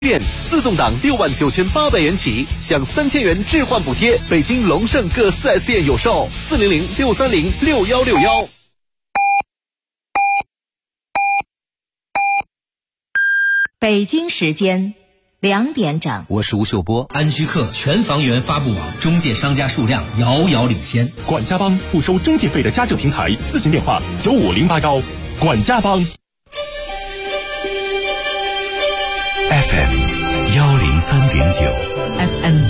自动挡69800元起，享3000元置换补贴。北京龙盛各 4S 店有售，400-630-6161。 北京时间2点整， 我是吴秀波。 安居客全房源发布网中介商家数量遥遥领先。 管家帮不收中介费的家政平台，咨询电话95081。管家帮。 FM 103.9 FM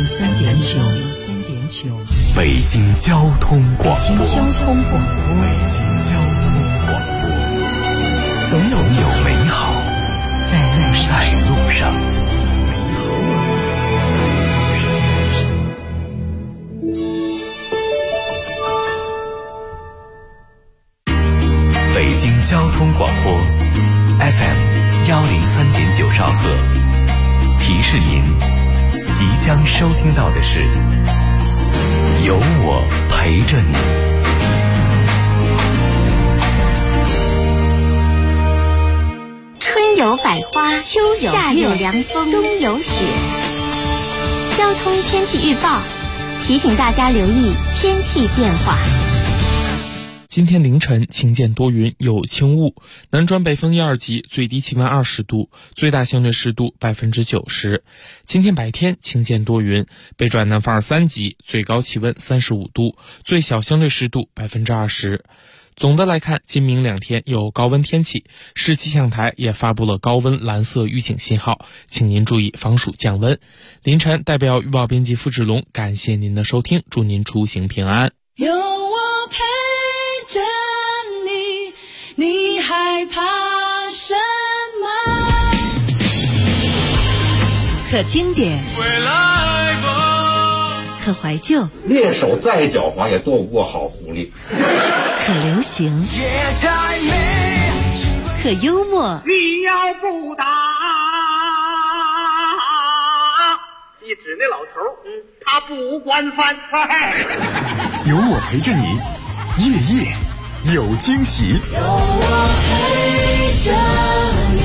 103.9， 北京交通广播。 北京交通广播，总有美好在路上。 北京交通广播 FM 103.9兆赫，提示您即将收听到的是有我陪着你。 春有百花，秋有夏有凉风，冬有雪。交通天气预报提醒大家留意天气变化。 今天凌晨晴间多云，有轻雾，南转北风1、2级，最低气温20度，最大相对湿度90%。今天白天晴间多云，北转南风2、3级，最高气温35度，最小相对湿度20%。总的来看，今明2天有高温天气，市气象台也发布了高温蓝色预警信号，请您注意防暑降温。凌晨代表预报编辑付志龙，感谢您的收听，祝您出行平安。 有我陪着你，你害怕什么？ 可经典，可怀旧， 猎手再狡猾也斗不过好狐狸。 可流行，可幽默。 你要不打，一指那老头，他不管饭菜。 有我陪着你，夜夜有惊喜。 有我陪着你。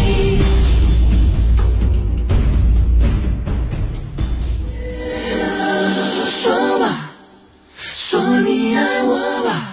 说吧，说你爱我吧。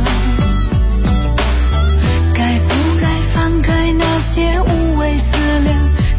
该不该放开那些无谓思量？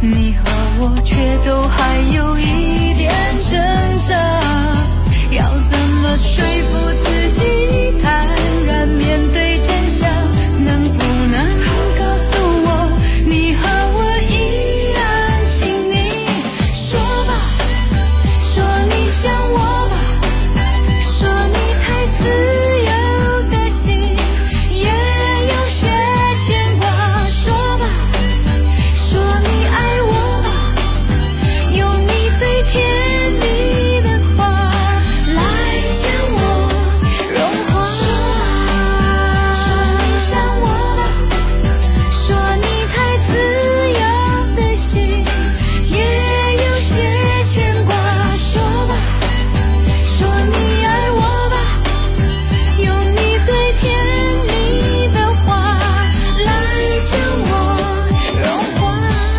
你和我却都还有一点挣扎，要怎么说服自己坦然面对真相？能不能告诉我，你和我依然亲密？说吧，说你想我吧，说你太自由的心也有些牵挂。说吧，说你爱我吧，用你最甜蜜的话来将我融化。说你想我吧，说你太自由的心也有些牵挂。说吧，说你爱我吧，用你最甜蜜的话来将我融化。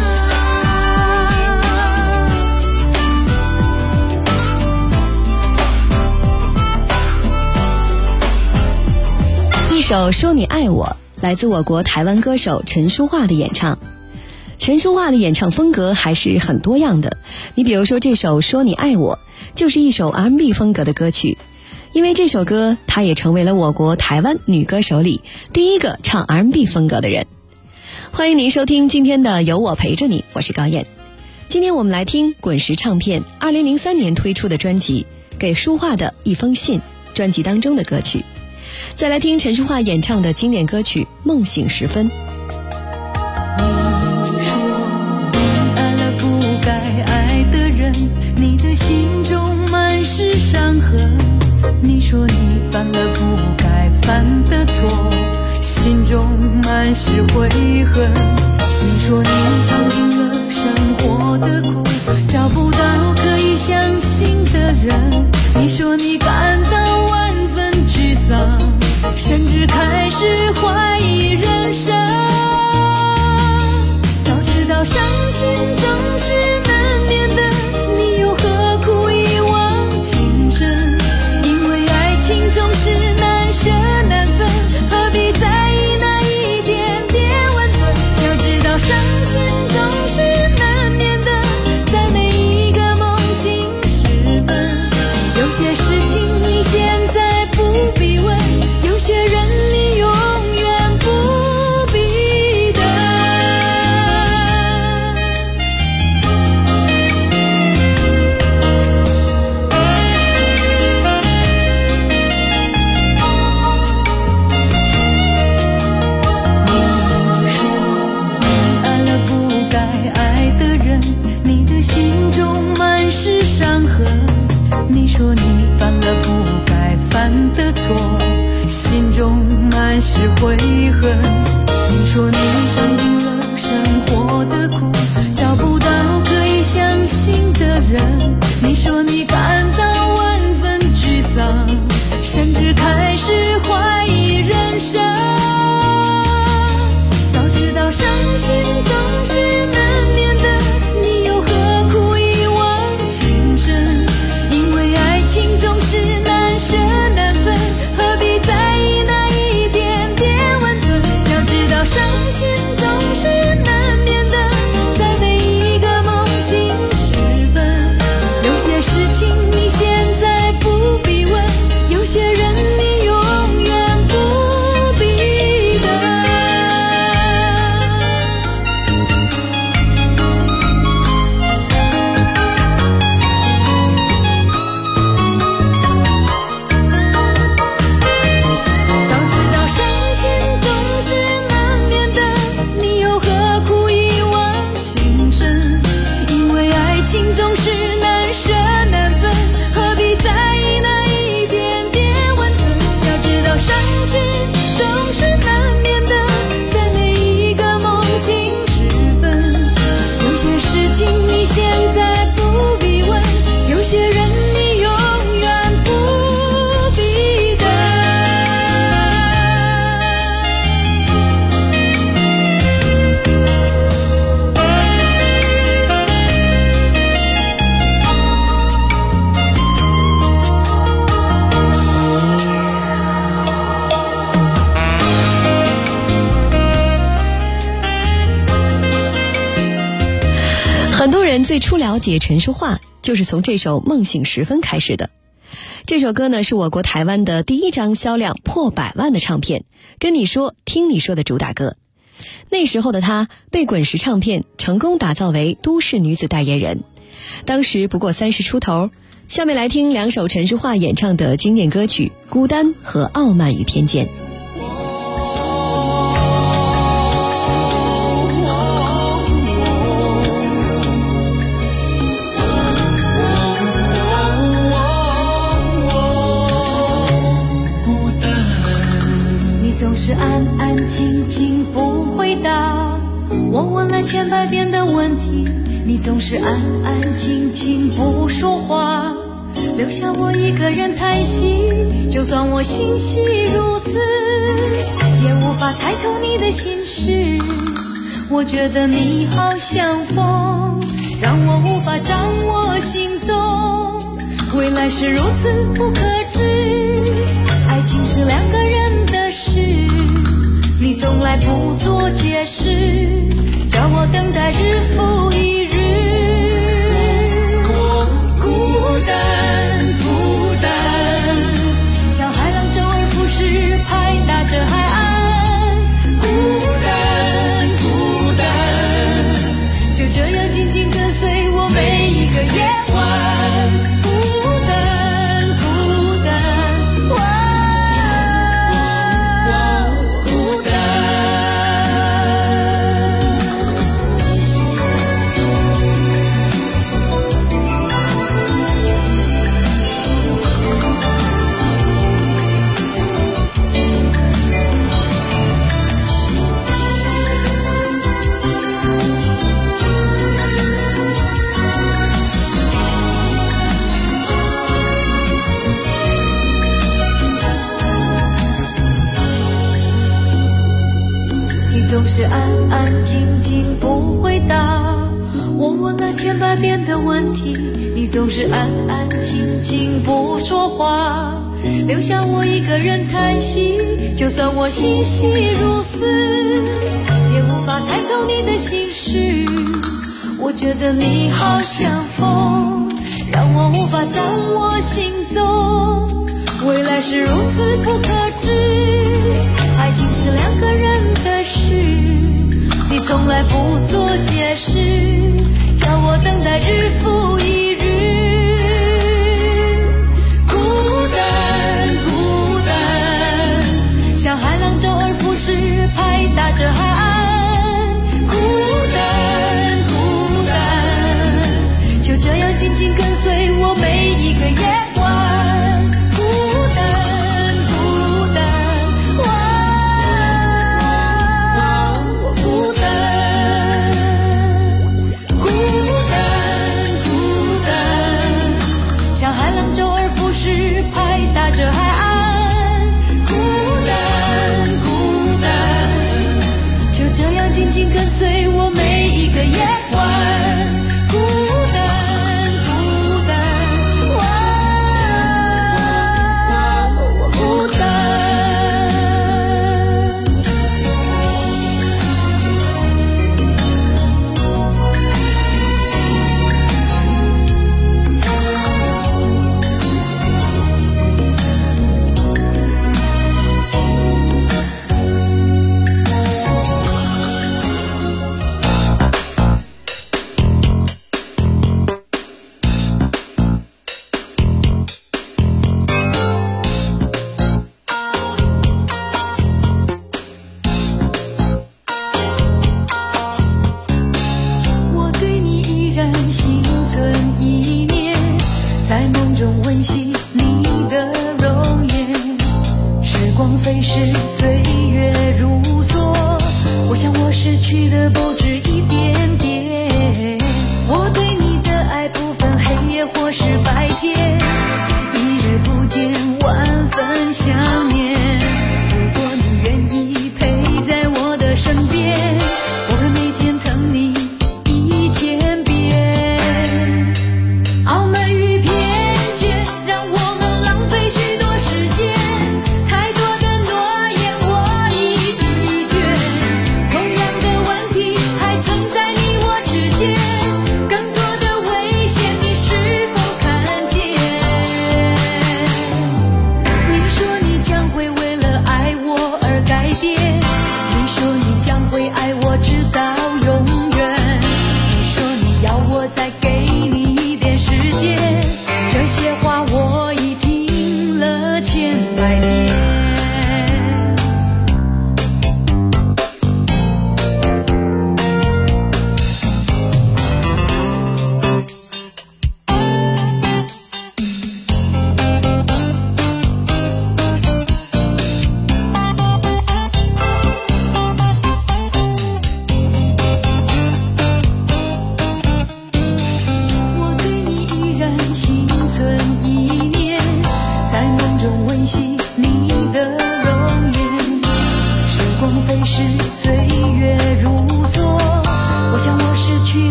一首《说你爱我》来自我国台湾歌手陈淑桦的演唱。陈淑桦的演唱风格还是很多样的，你比如说这首《说你爱我》就是一首 R&B 风格的歌曲，因为这首歌她也成为了我国台湾女歌手里第一个唱 R&B 风格的人。欢迎您收听今天的有我陪着你，我是高燕。今天我们来听滚石唱片2003年推出的专辑《给淑桦的一封信》专辑当中的歌曲，再来听陈淑桦演唱的经典歌曲《梦醒时分》。 你说你爱了不该爱的人，你的心中满是伤痕。你说你犯了不该犯的错，心中满是悔恨。你说你尝尽了生活的苦，找不到可以相信的人。你说你感到万分沮丧，甚至开始怀疑人生。早知道伤心总是难免的，你又何苦一往情深？因为爱情总是难舍难分，何必在意那一点点温存？要知道伤心总是难免的，在每一个梦醒时分。有些事情你现在不必问，有些人你永远不必等。你说你爱了不该爱的人，你的心中满是伤痕。你说你犯了不该犯的错，心中满是悔恨。你说你尝尽了生活的苦，找不到可以相信的人。你说你感到万分沮丧，甚至开始怀疑人生。早知道伤心总是难免的，你又何苦一往情深？因为爱情总是难舍难分，何必在意那一点点温存？要知道伤心总是难免的， 很多人最初了解陈淑桦就是从这首《梦醒时分》开始的。这首歌呢是我国台湾的第一张销量破100万的唱片，跟你说听你说的主打歌。那时候的她被滚石唱片成功打造为都市女子代言人，当时不过30出头。下面来听2首陈淑桦演唱的经典歌曲《孤单》和《傲慢与偏见》。 你总是安安静静不回答，我问了千百遍的问题，你总是安安静静不说话，留下我一个人叹息。就算我心细如丝，也无法猜透你的心事。我觉得你好像风，让我无法掌握行踪。未来是如此不可知，爱情是2个人的事，你从来不做解释，叫我等待日复一日。孤单孤单，像海浪周而复始拍打着海岸。孤单孤单，就这样紧紧跟随我每一个夜晚。孤单孤单，孤单。总是安安静静不回答，我问了千百遍的问题，你总是安安静静不说话，留下我一个人叹息。就算我心细如丝，也无法猜透你的心事。我觉得你好像风，让我无法掌握行踪。未来是如此不可知，爱情是2个人的事，你从来不做解释，叫我等待日复一日。孤单孤单，像海浪周而复始拍打着海岸。孤单孤单，就这样紧紧跟随我每一个夜晚。孤单孤单，我孤单。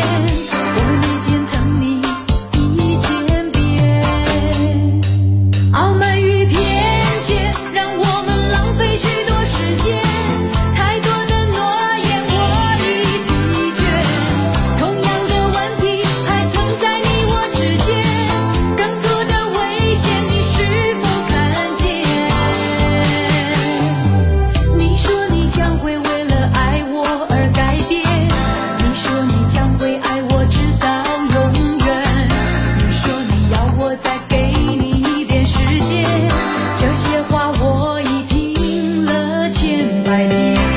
我每天疼你1000遍。傲慢与偏见让我们浪费许多时间，太多的诺言我已疲倦。同样的问题还存在你我之间，更多的危险你是否看见？你说你将会为了爱我而改变，你说你将会爱我直到永远，你说你要我再给你一点时间，这些话我已听了千百遍。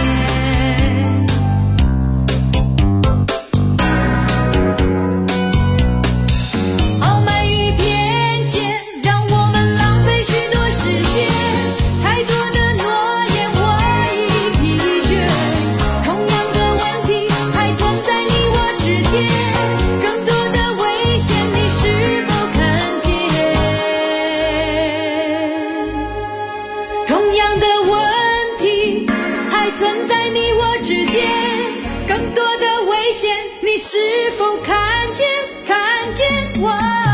傲慢与偏见让我们浪费许多时间，太多的诺言我已疲倦。同样的问题还存在你我之间，更多的危险你是否看见？同样的问题还存在你我之间，更多的危险你是否看见？看见我。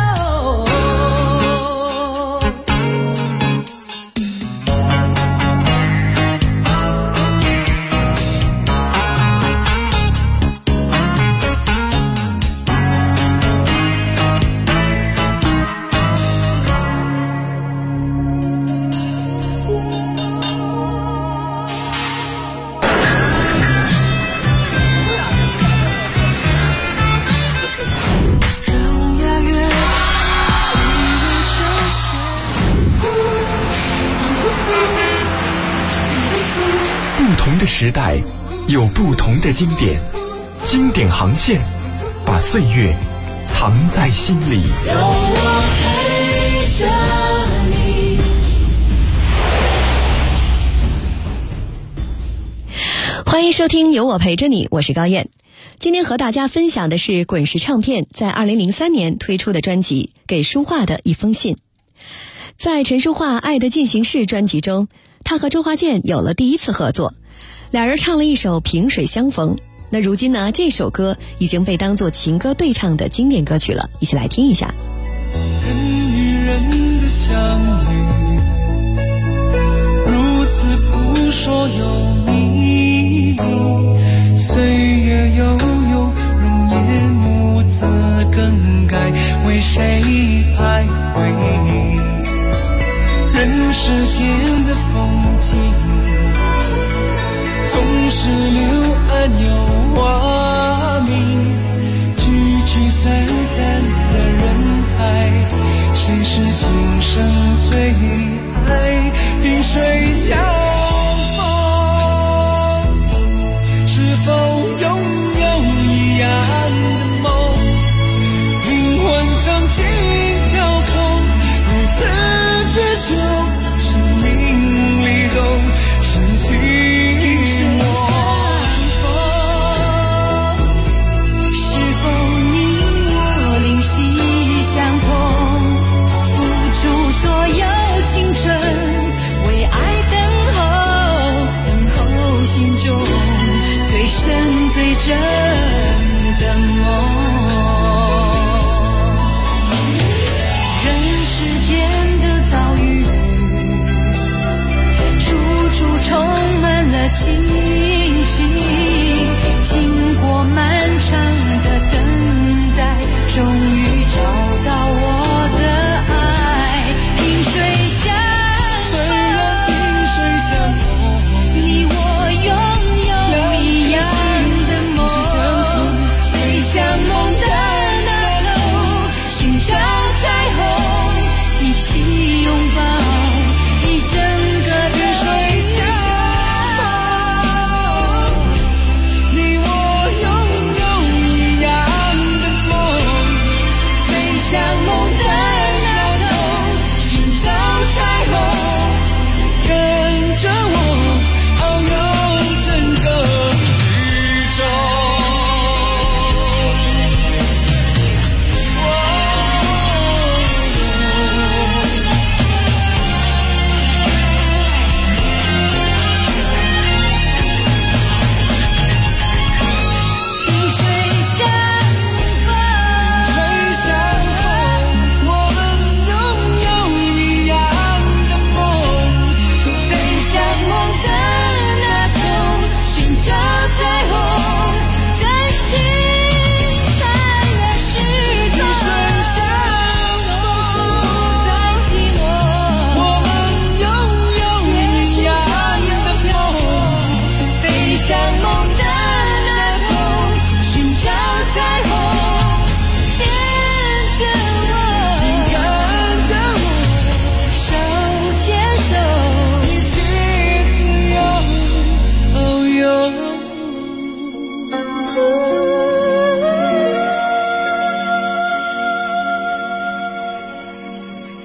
不同的时代有不同的经典，经典航线把岁月藏在心里。 有我陪着你。 欢迎收听有我陪着你，我是高燕。今天和大家分享的是滚石唱片在2003年推出的专辑《给舒画的一封信》。在陈淑桦《爱的进行式》专辑中，他和周华健有了第一次合作，俩人唱了一首《萍水相逢》。那如今呢，这首歌已经被当作情歌对唱的经典歌曲了，一起来听一下。 人与人的相遇，如此扑朔有迷离，岁月悠悠，容颜兀自更改，为谁徘徊？人世间的风景，总是柳暗有花明，聚聚散散的人海，谁是今生最爱？萍水相逢，是否拥有一样的梦？灵魂曾经跳动，如此之久，生命里都是寂寞。 是否你我灵犀相通，付出所有情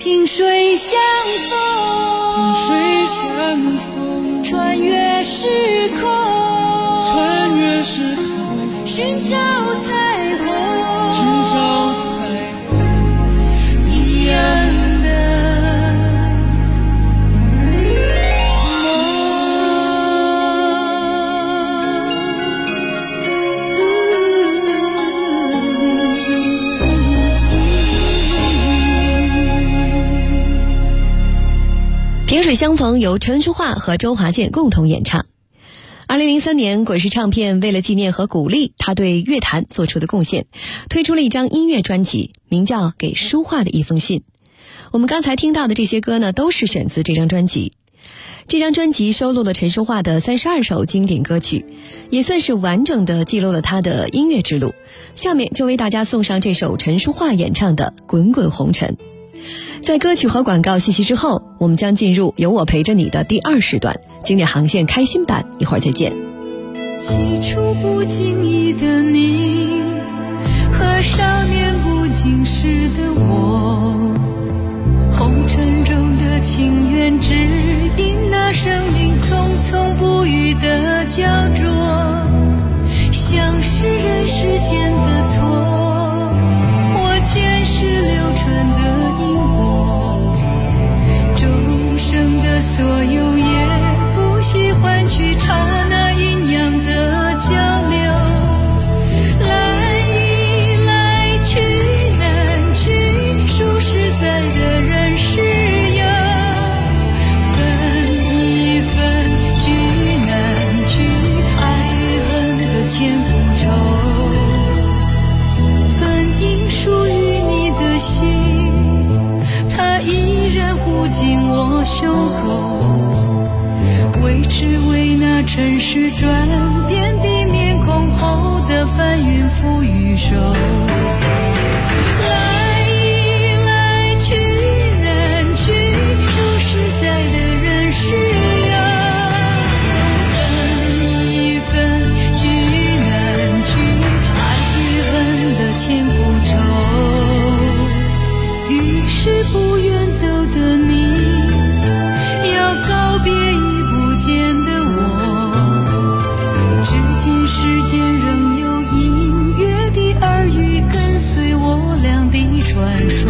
萍水相逢，穿越时空，寻找彩虹，一样萍水相逢由陈淑桦和周华健共同演唱。2003年，滚石唱片为了纪念和鼓励他对乐坛做出的贡献，推出了一张音乐专辑，名叫《给淑桦的一封信》。我们刚才听到的这些歌呢，都是选自这张专辑。这张专辑收录了陈淑桦的32首经典歌曲，也算是完整的记录了他的音乐之路。下面就为大家送上这首陈淑桦演唱的《滚滚红尘》。在歌曲和广告信息之后，我们将进入有我陪着你的第2时段经典航线开心版，一会儿再见。 起初不经意的你和少年不经事的我，红尘中的情缘只因那生命匆匆不语的焦灼，像是人世间的错，我前世流传的因果，众生的所有也不惜换取刹那阴阳的交流，来一来去难去，数实在的人世有，分一分聚难聚，爱与恨的千古愁，本应属于你的心，它依然护紧我胸口，为只为那尘世转变的面孔后的翻云覆雨手，来一来去难去，数实在的人世有，分一分聚难聚，爱与恨的千古愁，于是不愿走的你，要告别已不见的我，至今世间仍有隐约的耳语跟随我俩的传说。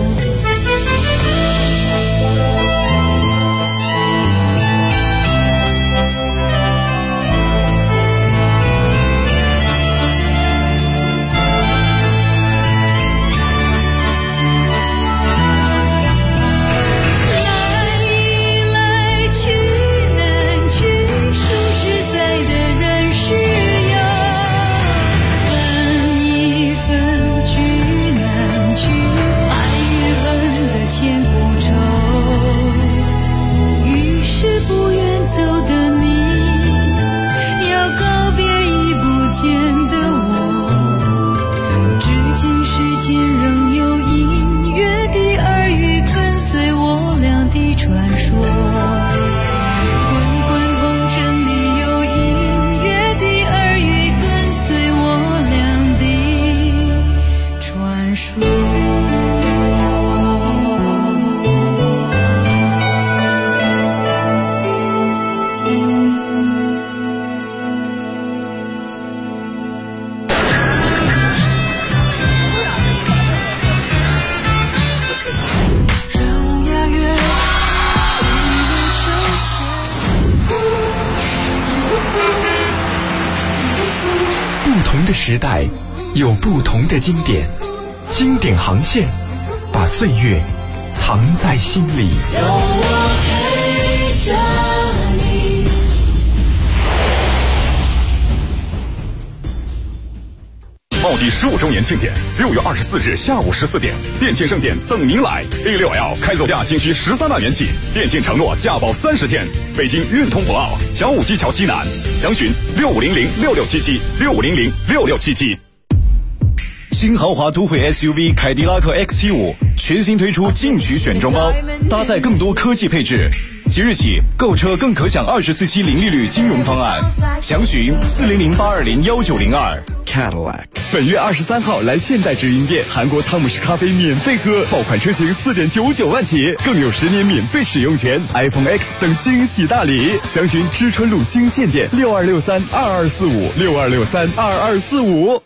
时代有不同的经典，经典航线把岁月藏在心里。 有我陪着你。 奥迪15周年庆典，6月24日下午14点，电信盛典等您来。A6L 开走价仅需13万元起，电信承诺价保30天。北京运通博奥小武基桥西南，详询6500667765006677。 新豪华都会 SUV 凯迪拉克 XT5 全新推出进取选装包，搭载更多科技配置。即日起购车更可享24期零利率金融方案，详询400-820-1902。Cadillac。本月23号来现代直营店，韩国汤姆士咖啡免费喝，爆款车型4.99万起，更有10年免费使用权 ，iPhone X 等惊喜大礼。详询知春路金线店62632245，62632245。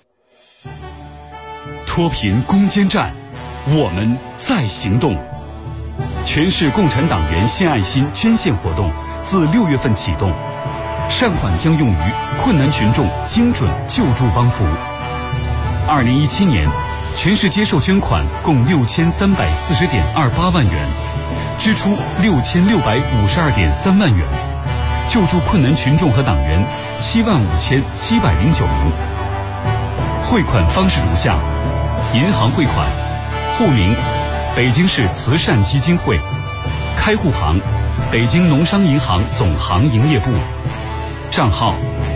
脱贫攻坚战，我们在行动。全市共产党员献爱心捐献活动自6月份启动，善款将用于困难群众精准救助帮扶。2017年，全市接受捐款共6340.28万元，支出6652.3万元，救助困难群众和党员75709名。汇款方式如下：银行汇款，户名北京市慈善基金会，开户行北京农商银行总行营业部，账号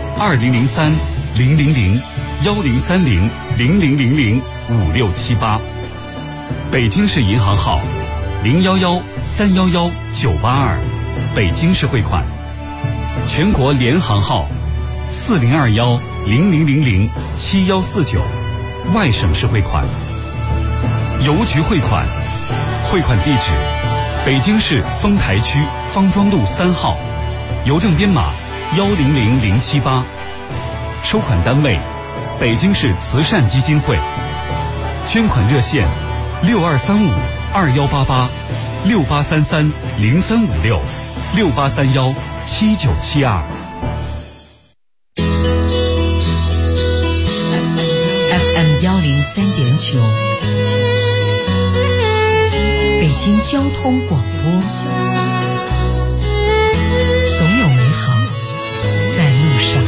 2003-000-1030-0000-5678，北京市银行号011-311-982，北京市汇款，全国联行号4021-0000-7149，外省市汇款。邮局汇款，汇款地址北京市丰台区方庄路3号，邮政编码100078，收款单位北京市慈善基金会，捐款热线6235-2833-0356-6831-7972。 FM 103.9，北京交通广播，总有美好在路上。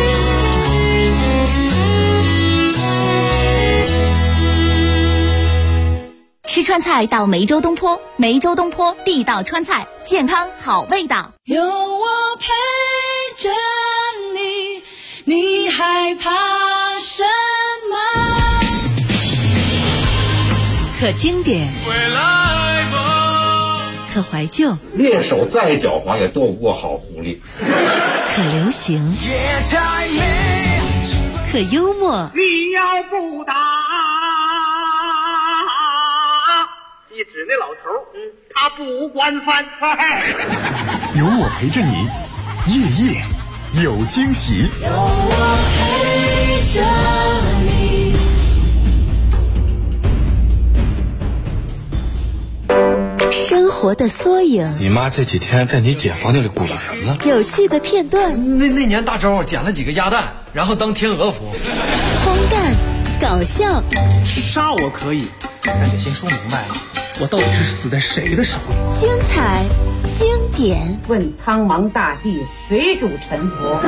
吃川菜到梅州东坡，梅州东坡地道川菜，健康好味道。 有我陪着你，你害怕什么？ 可经典，可怀旧， 猎手再狡猾也斗不过好狐狸。 可流行，可幽默。 你要不打，你指那老头，他不惯犯。 有我陪着你，夜夜有惊喜。 有我陪着你。 生活的缩影， 你妈这几天在你姐房间里鼓捣什么呢？ 有趣的片段。 那年大周捡了几个鸭蛋，然后当天鹅服。 荒诞，搞笑。 杀我可以，但得先说明白了，我到底是死在谁的手里？ 精彩，经典。 问苍茫大地，谁主沉浮？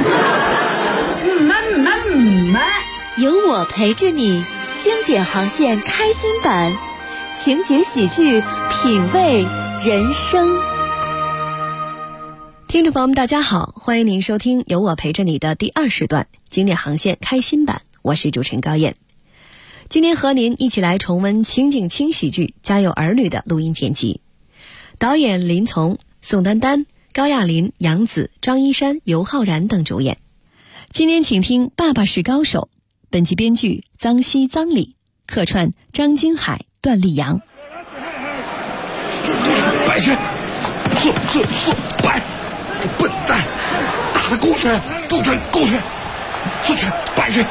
有我陪着你，经典航线开心版。情景喜剧，品味人生。听众朋友们大家好，欢迎您收听有我陪着你的第20段经典航线开心版，我是主持人高燕。今天和您一起来重温情景轻喜剧《家有儿女》的录音剪辑，导演林从、宋丹丹、高亚麟、杨紫、张一山、尤浩然等主演。今天请听《爸爸是高手》，本集编剧臧希、臧礼，客串张金海、段丽阳。 摆拳，摆，笨蛋，打的勾拳，勾拳，四拳，摆拳，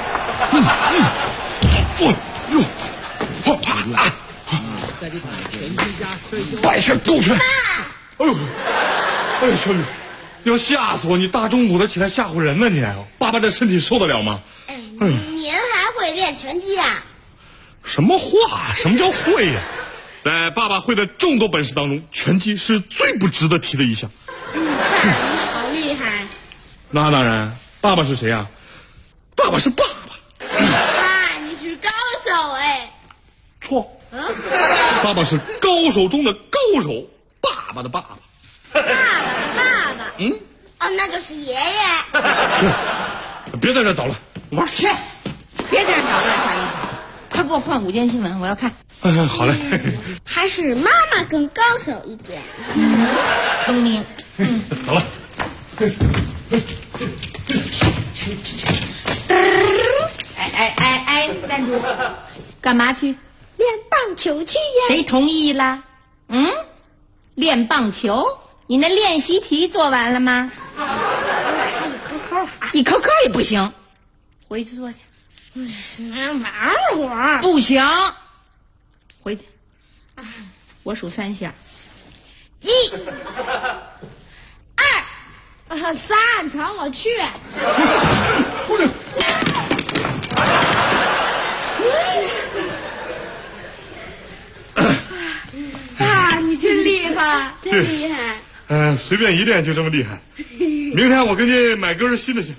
摆拳，勾拳。哎呦，小雨，你要吓死我！你大中午的起来吓唬人呢你！爸爸这身体受得了吗？ 您还会练拳击啊？ 什么话？什么叫会呀？在爸爸会的众多本事当中，拳击是最不值得提的一项。 爸，你好厉害！ 那当然，爸爸是谁啊？爸爸是爸爸。 爸，你是高手哎。 错。爸爸是高手中的高手，爸爸的爸爸。 爸爸的爸爸。那就是爷爷。 去，别在这捣乱，玩去，别在这捣乱， 快给我换午间新闻，我要看。 好嘞。 还是妈妈更高手一点。 聪明。 好了。 哎，站住！干嘛去？ 练棒球去呀。 谁同意了？练棒球？你那练习题做完了吗？一扣扣也不行，回去做去。 玩了会不行，回去。我数3下，1、2、3，传我去。你真厉害， 真厉害。 随便一练就这么厉害。明天我给你买根新的去。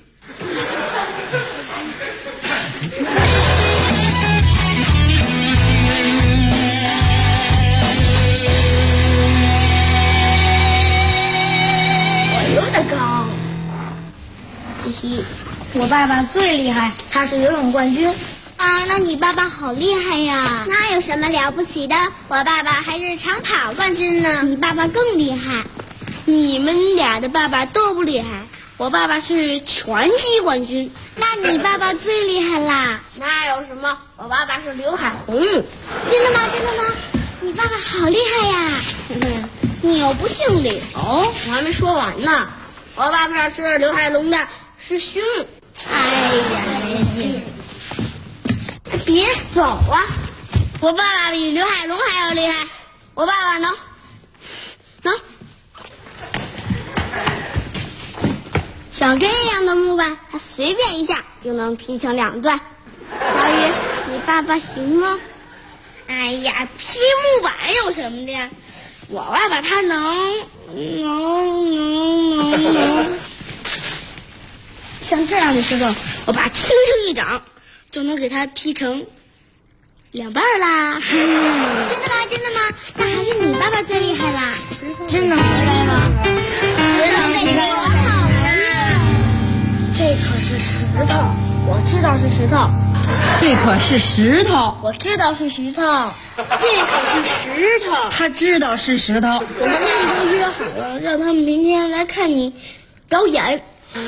我游得高。嘻嘻，我爸爸最厉害，他是游泳冠军。啊，那你爸爸好厉害呀！那有什么了不起的？我爸爸还是长跑冠军呢。你爸爸更厉害。你们俩的爸爸都不厉害。我爸爸是拳击冠军。那你爸爸最厉害啦。那有什么？我爸爸是刘海红。真的吗？真的吗？你爸爸好厉害呀！你又不姓柳，我还没说完呢。我爸爸是刘海龙的师兄。哎呀，别走啊！我爸爸比刘海龙还要厉害。我爸爸能像这样的木板，他随便一下就能劈成2段。老于，你爸爸行吗？哎呀，劈木板有什么的？我爸爸他能，像这样的石头，我爸轻轻一掌就能给他劈成2半啦。真的吗？真的吗？那还是你爸爸最厉害啦。真能劈开吗？真能劈开吗？这可是石头，我知道是石头。 这可是石头， 我知道是石头。这可是石头， 他知道是石头。 我们那里都约好了，让他们明天来看你表演。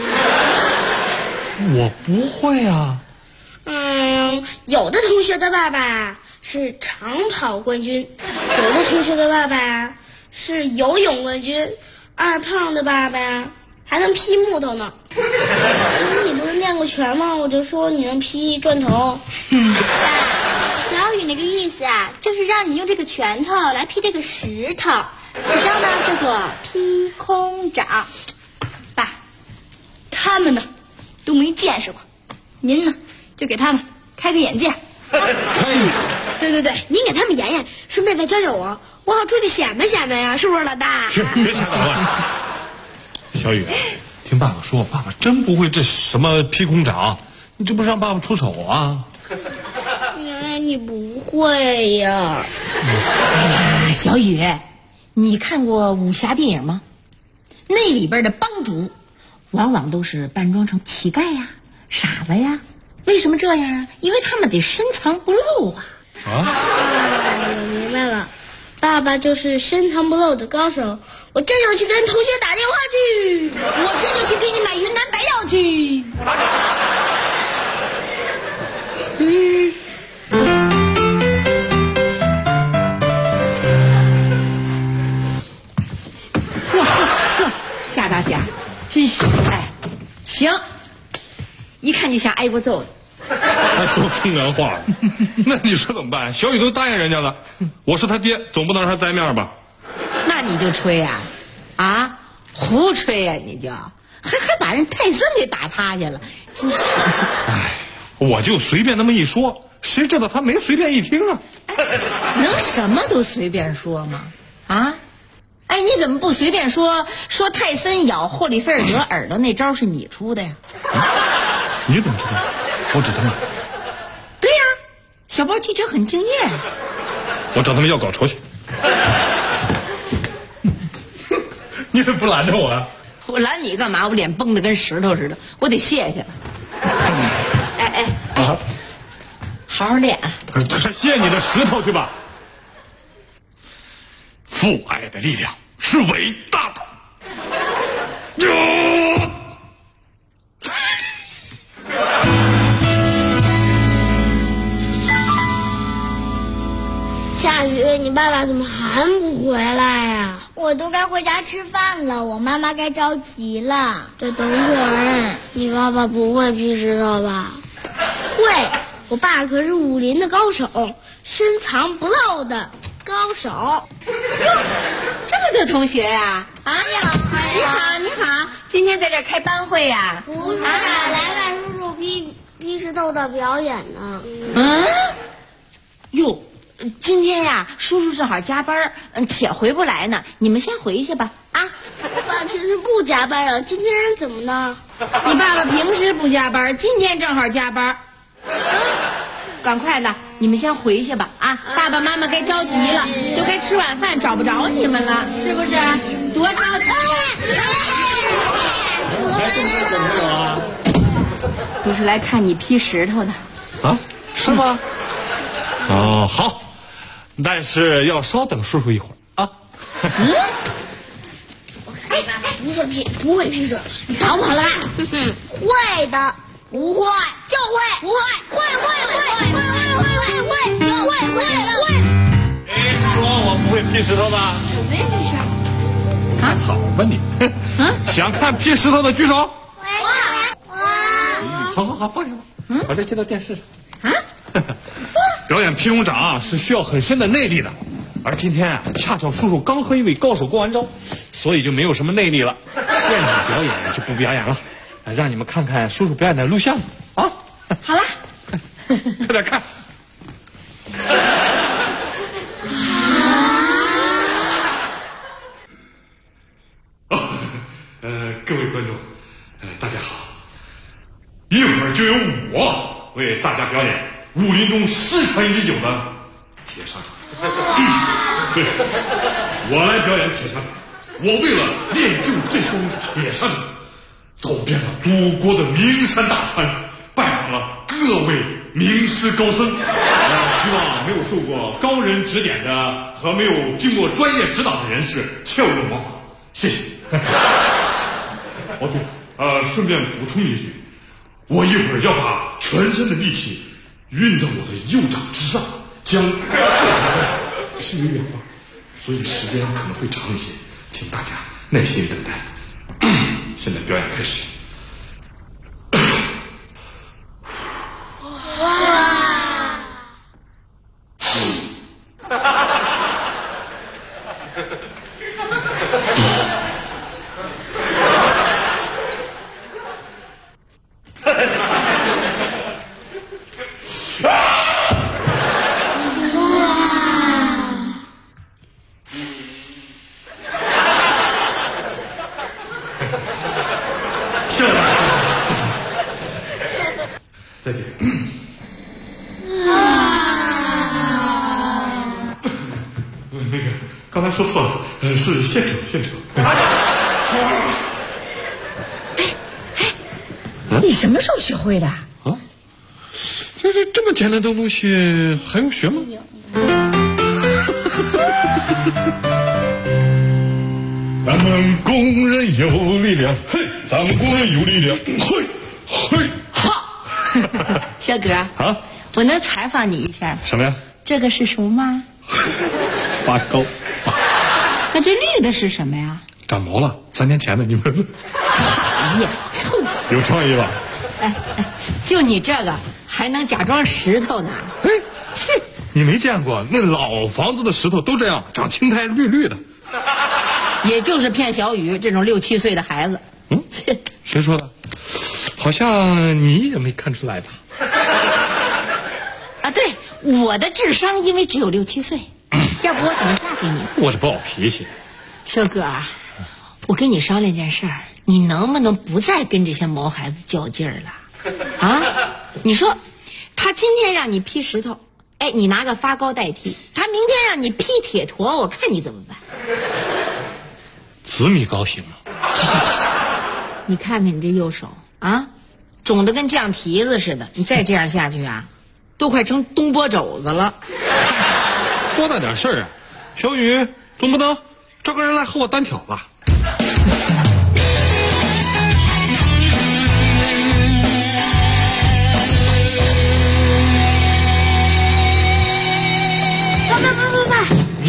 我不会啊。 有的同学的爸爸是长跑冠军，有的同学的爸爸是游泳冠军，二胖的爸爸还能劈木头呢。你不是练过拳吗？我就说你能劈砖头。小雨那个意思啊，就是让你用这个拳头来劈这个石头，这招呢叫做劈空掌。爸，他们呢都没见识过，您呢就给他们开个眼界。对，您给他们演演，顺便再教教我，我好出去显摆显摆呀，是不是老大？ 去，别瞎捣乱。小雨，听爸爸说，爸爸真不会这什么劈空掌，你这不是让爸爸出手啊？ 原来你不会呀。 小雨，你看过武侠电影吗？那里边的帮主往往都是扮装成乞丐呀、傻子呀。为什么这样啊？因为他们得深藏不露啊。 我明白了，爸爸就是深藏不露的高手。我这就去跟同学打电话去，我这就去给你买云南白药去。夏大侠真是行，一看就像挨过揍的。 还说风凉话，那你说怎么办？小雨都答应人家了，我是他爹，总不能让他栽面吧？ 那你就吹呀，胡吹呀，你就还把人泰森给打趴下了，真是。 我就随便那么一说，谁知道他没随便一听啊？ 能什么都随便说吗？你怎么不随便说泰森咬霍利菲尔德耳朵那招是你出的呀？ 你怎么知道？我指他们。 对呀，小包记者很敬业。 我找他们要稿酬去。你怎么不拦着我啊？ 我拦你干嘛？我脸绷得跟石头似的，我得谢谢了。 好好练啊。 卸你的石头去吧。父爱的力量是伟大的。 夏雨，你爸爸怎么还不回来呀？ 我都该回家吃饭了，我妈妈该着急了。 再等会儿，你爸爸不会劈石头吧？会，我爸可是武林的高手，深藏不露的高手。 哟，这么多同学呀！啊，你好，你好，今天在这开班会呀？ 不是，来看叔叔劈石头的表演呢。 哟。今天呀，叔叔正好加班，且回不来呢。你们先回去吧。啊， 我爸平时不加班啊，今天怎么呢？ 你爸爸平时不加班，今天正好加班。赶快的，你们先回去吧。啊，爸爸妈妈该着急了，都该吃晚饭，找不着你们了，是不是？多着急！ 来这么多小朋友啊？ 都是来看你劈石头的。 啊，是吗？哦，好。但是要稍等叔叔一会儿啊。 我看你爸爸不会劈石头，你考不好了吧？会的，不会就会，不会，会。 谁说我不会劈石头的？ 我没劈石头。 啊，好吧你。想看劈石头的举手。我。好，放下吧。把这接到电视上。啊。表演劈龙掌是需要很深的内力的，而今天恰巧叔叔刚和一位高手过完招，所以就没有什么内力了。现场表演就不表演了，让你们看看叔叔表演的录像啊。 好了， 快点看。各位观众，大家好，一会儿就由我为大家表演武林中失传已久的铁砂掌。对，我来表演铁砂掌。我为了练就这双铁砂掌，走遍了祖国的名山大川，拜访了各位名师高僧。希望没有受过高人指点的和没有经过专业指导的人士切勿模仿，谢谢。哦对，顺便补充一句，我一会儿要把全身的力气运到我的右掌之上，将是有远方，所以时间可能会长一些，请大家耐心等待。现在表演开始。再见。那个刚才说错了，是现场。 你什么时候学会的？啊， 这么简单的东西还用学吗？咱们工人有力量，嘿，咱们工人有力量，嘿。 好，小哥啊，我能采访你一下？ 什么呀？ 这个是什么吗？ 发糕。 那这绿的是什么呀？ 长毛了，3年前的，你闻闻。 哎呀，臭死！ 有创意吧？ 哎，就你这个还能假装石头呢？ 哎，你没见过那老房子的石头都这样，长青苔绿绿的。 也就是骗小雨这种6、7岁的孩子。 谁说的？好像你也没看出来吧？ 啊，对，我的智商因为只有6、7岁，要不我怎么嫁给你？ 我是不好脾气。 小哥啊，我跟你商量件事儿，你能不能不再跟这些毛孩子较劲儿了？啊，你说，他今天让你劈石头，哎，你拿个发糕代替；他明天让你劈铁坨，我看你怎么办？ 紫米糕行吗？ 你看看你这右手啊，肿得跟酱蹄子似的，你再这样下去啊， 都快成东坡肘子了。 多大点事儿啊！小雨，总不能找个人来和我单挑吧？ 爸！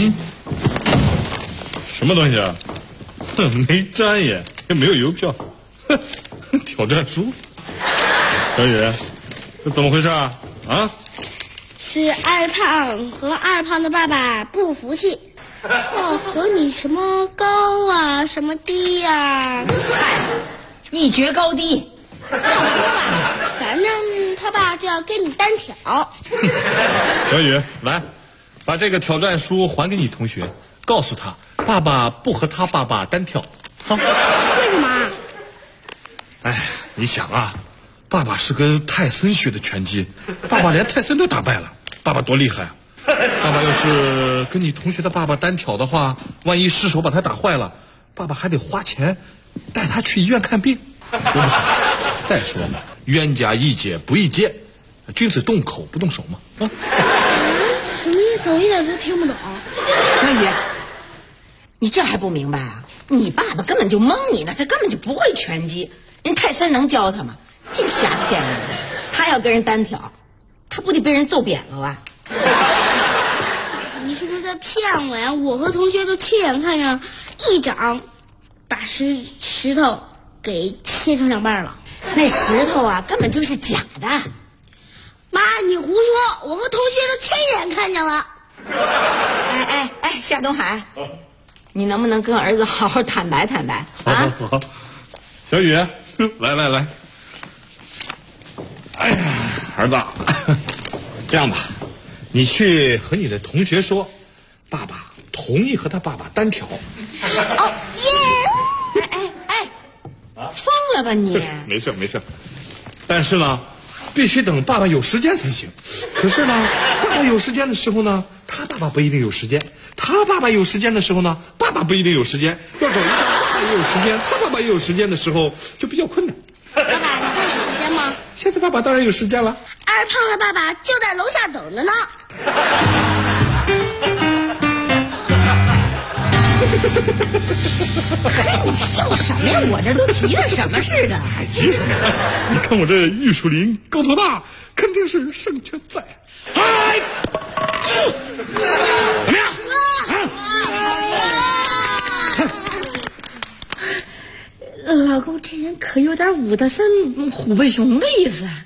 什么东西啊？没粘也，也没有邮票。挑战书。小雨，这怎么回事啊？啊？ 是二胖和二胖的爸爸不服气，要和你什么高啊，什么低呀？ 嗨，一决高低。 反正他爸就要跟你单挑。 小雨，来，把这个挑战书还给你同学，告诉他，爸爸不和他爸爸单挑。好。 为什么？ 哎，你想啊，爸爸是跟泰森学的拳击，爸爸连泰森都打败了，爸爸多厉害啊！爸爸要是跟你同学的爸爸单挑的话，万一失手把他打坏了，爸爸还得花钱带他去医院看病，多不想。再说了，冤家宜解不宜结，君子动口不动手嘛。啊， 什么意思？我一点都听不懂。 小雨，你这还不明白啊？你爸爸根本就蒙你呢，他根本就不会拳击。人泰森能教他吗？净瞎骗人！他要跟人单挑，他不得被人揍扁了吧？ 你是不是在骗我呀？我和同学都亲眼看见一掌把石头给切成2半了。 那石头啊，根本就是假的。 妈，你胡说！我和同学都亲眼看见了。 哎，夏东海，你能不能跟儿子好好坦白坦白啊？ 好，小雨，来。哎呀，儿子，这样吧，你去和你的同学说，爸爸同意和他爸爸单挑。 哦耶！哎，疯了吧你？ 没事，但是呢，必须等爸爸有时间才行。可是呢，爸爸有时间的时候呢，他爸爸不一定有时间；他爸爸有时间的时候呢，爸爸不一定有时间。要找一个爸爸也有时间，他爸爸也有时间的时候，就比较困难。 爸爸，你现在有时间吗？ 现在爸爸当然有时间了。 二胖的爸爸就在楼下等着呢。 你笑什么呀？我这都急得什么似的。 哎，急什么呀？你看我这玉树临高头大，肯定是胜券在。嗨，怎么样？ 老公这人可有点武大三虎背熊的意思。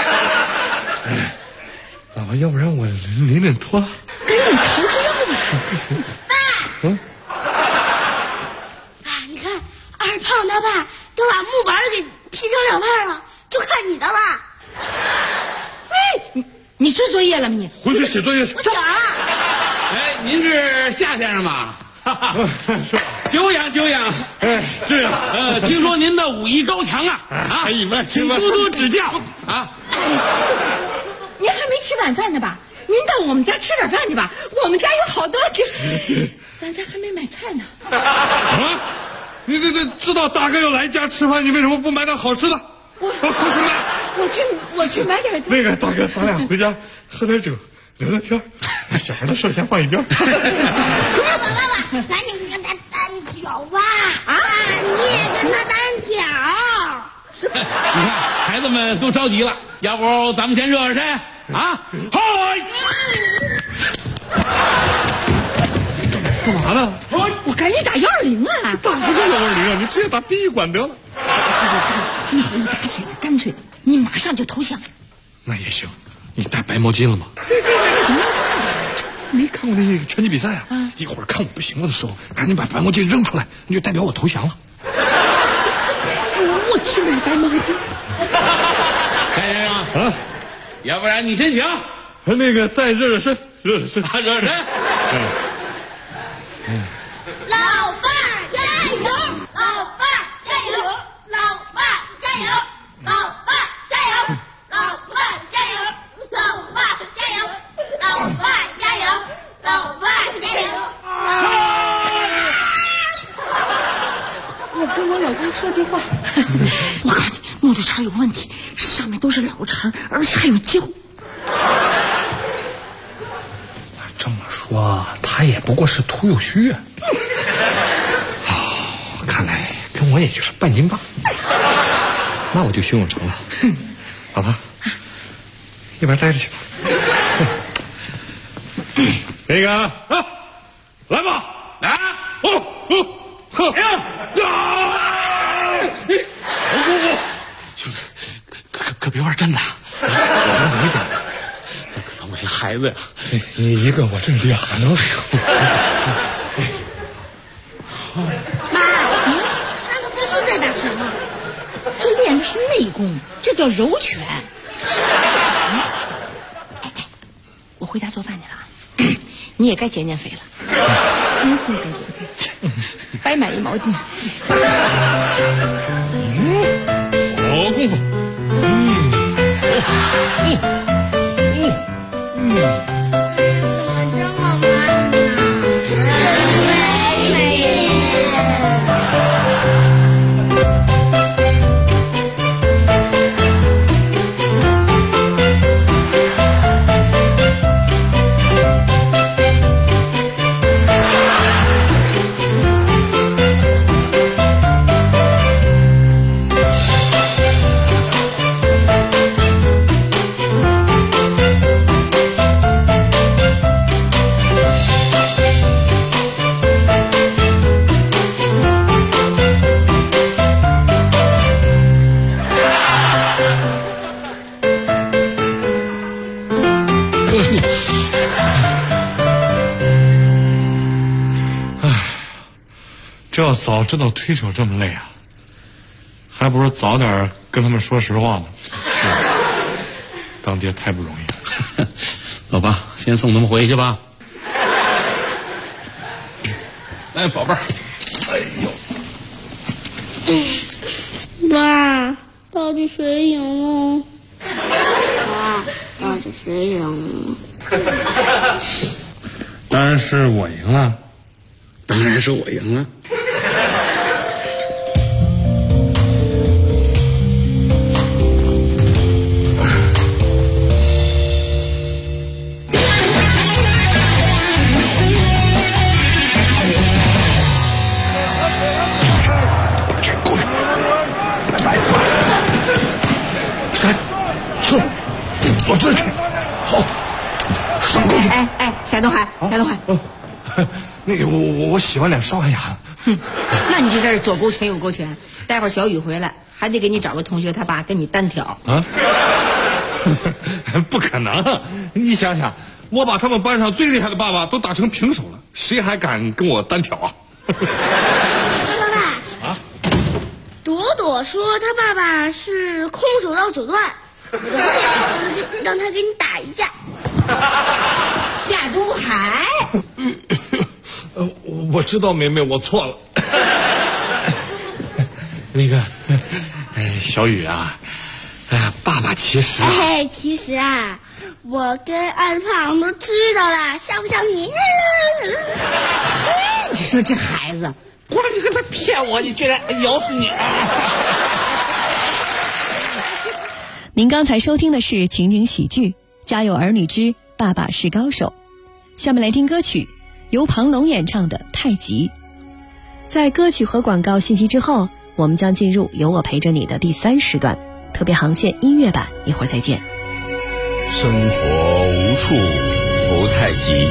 老婆，要不然我领托。 跟你头上要不行。爸，你看二胖他爸都把木板给劈成2半了，就看你的了。 哎，你做作业了吗你？ 回去写作业去。 我写了。 哎，您是夏先生吗？ 是吧？ 久仰。 哎，这样。 听说您的武艺高强啊！请多多指教啊！ 您还没吃晚饭呢吧？您到我们家吃点饭去吧，我们家有好多咱家还没买菜呢。 啊！你知道大哥要来家吃饭，你为什么不买点好吃的？快去买！ 我去买点。 那个大哥，咱俩回家喝点酒，聊聊天。小孩的事先放一边。 爸爸，赶紧跟他单挑吧！ 啊，你也跟他单挑？ 你看，孩子们都着急了，要不咱们先热身啊？嗨！ 干嘛呢？ 我赶紧打120啊！ 打什么120啊？你直接打殡仪馆得了。 你打起来，干脆你马上就投降。 那也行。你带白毛巾了吗？没看过那个拳击比赛啊？一会儿看我不行了的时候，赶紧把白毛巾扔出来，你就代表我投降了。 我去买白毛巾。 夏先生，要不然你先请。 那个再热身。 热身。 老爸加油！老爸加油！老爸加油！老爸加油！老爸加油！老爸加油！老爸加油！老爸加油！ 我跟我老公说句话，我告诉你，木头肠有问题，上面都是老肠，而且还有胶。 说他也不过是图有虚啊。看来跟我也就是半斤八，那我就胸有成了。老婆，一边待着去吧。那个啊，来吧，来！可别玩真的，我没整，这可他妈是孩子呀！你一个，我这俩呢。 妈，他们这是在打拳吗？这练的是内功，这叫柔拳。我回家做饭去了，你也该减减肥了。白买一毛巾。 好功夫。这要早知道推手这么累啊，还不如早点跟他们说实话呢。是，当爹太不容易了。 老爸，先送他们回去吧。来，宝贝儿。 哎呦，爸，到底谁赢了？ 爸，到底谁赢了？ 当然是我赢了。 当然是我赢了。 我这去，好，上钩去。 哎，小东海，小东海， 那个我洗完脸刷完牙。 那你就在这左勾拳右勾拳，待会儿小雨回来还得给你找个同学他爸跟你单挑啊。不可能，你想想，我把他们班上最厉害的爸爸都打成平手了，谁还敢跟我单挑啊？ 爸爸啊，朵朵说他爸爸是空手道九段，让他给你打一架。 夏东海， 我知道梅梅，我错了。那个，小雨啊，爸爸其实其实啊，我跟二胖都知道了，像不像你？ 你说这孩子， 我说你跟他骗我，你居然咬死你！ 您刚才收听的是情景喜剧《家有儿女之爸爸是高手》，下面来听歌曲，由庞龙演唱的《太极》。在歌曲和广告信息之后，我们将进入有我陪着你的第3时段特别航线音乐版，一会儿再见。 生活无处不太极。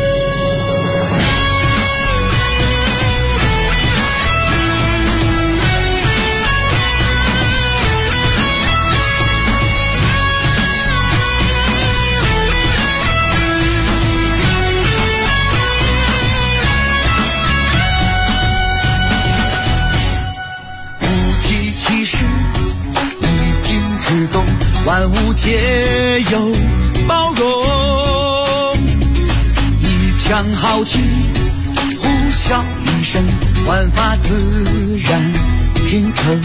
万物皆有包容，一腔豪气，呼啸一声，万法自然平成。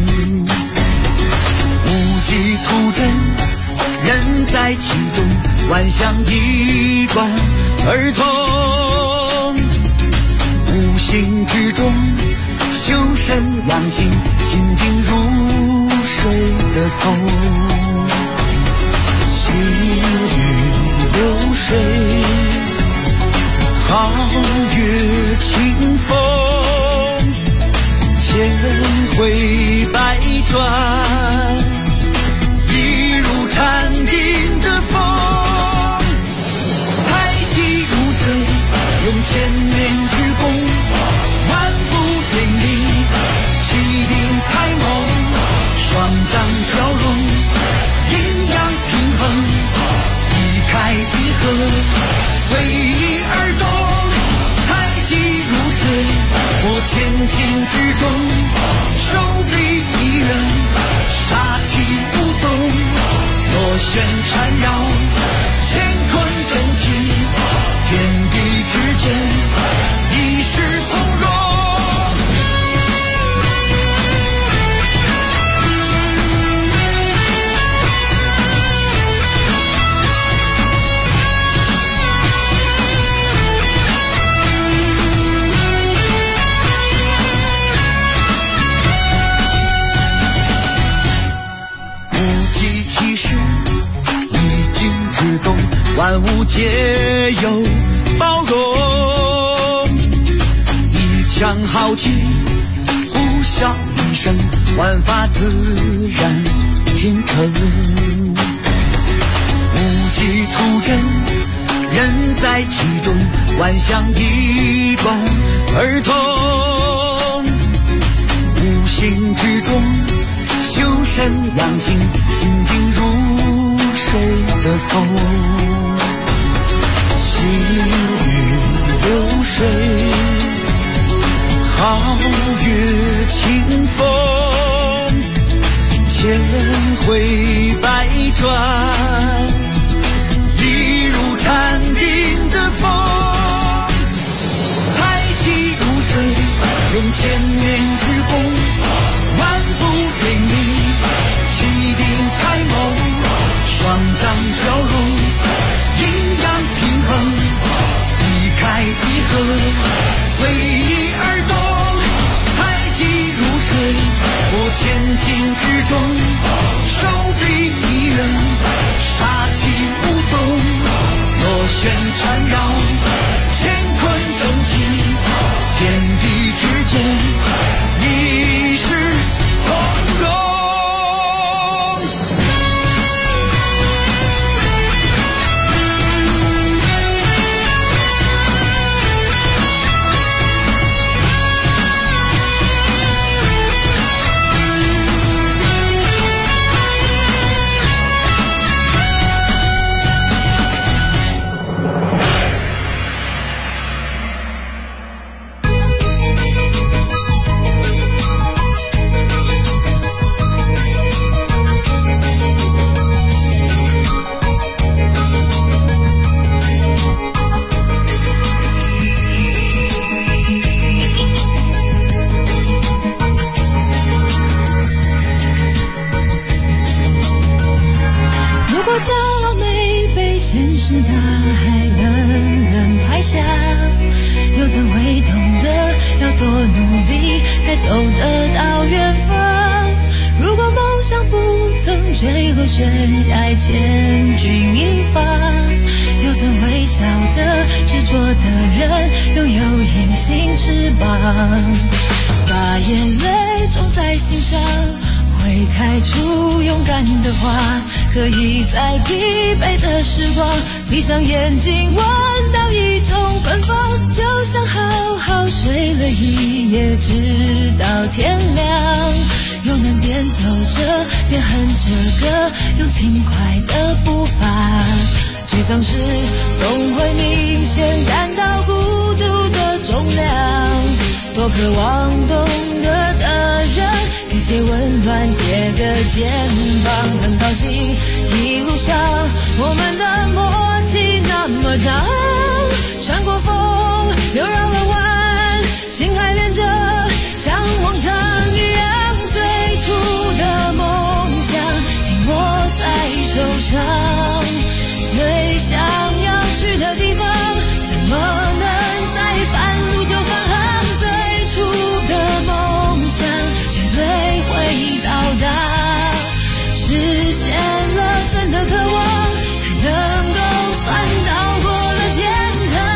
无极图真，人在其中，万象一贯而通。无形之中，修身养性，心静如水的松。细雨流水， 皓月清风，千回百转，一如禅定的风。太极如水，用千年之功，万步定力，气定开蒙，双掌交融，阴阳平衡，一开一合，随意而动。太极如水，我千斤之中，手臂一人，杀气无踪，螺旋缠绕，乾坤真气，天地之间，一世从容。万物皆有包容，一腔豪气，呼啸一声，万法自然平成。无极图真，人在其中，万象一贯而通。无形之中，修身养性，心静如水的松。细雨流水，皓月清风，千回百转，一如禅定的风。太极如水，用千年之功，万步定力，气定开蒙，双掌交融，阴阳平衡，一开一合，随意而动。太极如水，我千斤之中，手臂一人，杀气无踪，螺旋缠绕，乾坤正气，天地之间，一世从容。 把眼泪种在心上，会开出勇敢的花，可以在疲惫的时光闭上眼睛闻到一种芬芳，就像好好睡了一夜直到天亮，又能边走着边哼着歌，用轻快的步伐，沮丧时总会明显感到孤独的重量，多渴望懂得的人给些温暖，借个肩膀，很高兴一路上我们的默契那么长，穿过风又绕了弯，心还连着像往常一样，最初的梦想紧握在手上，最想要去的地方怎么能在半路就返航，最初的梦想绝对会到达，实现了真的渴望，才能够算到过了天堂。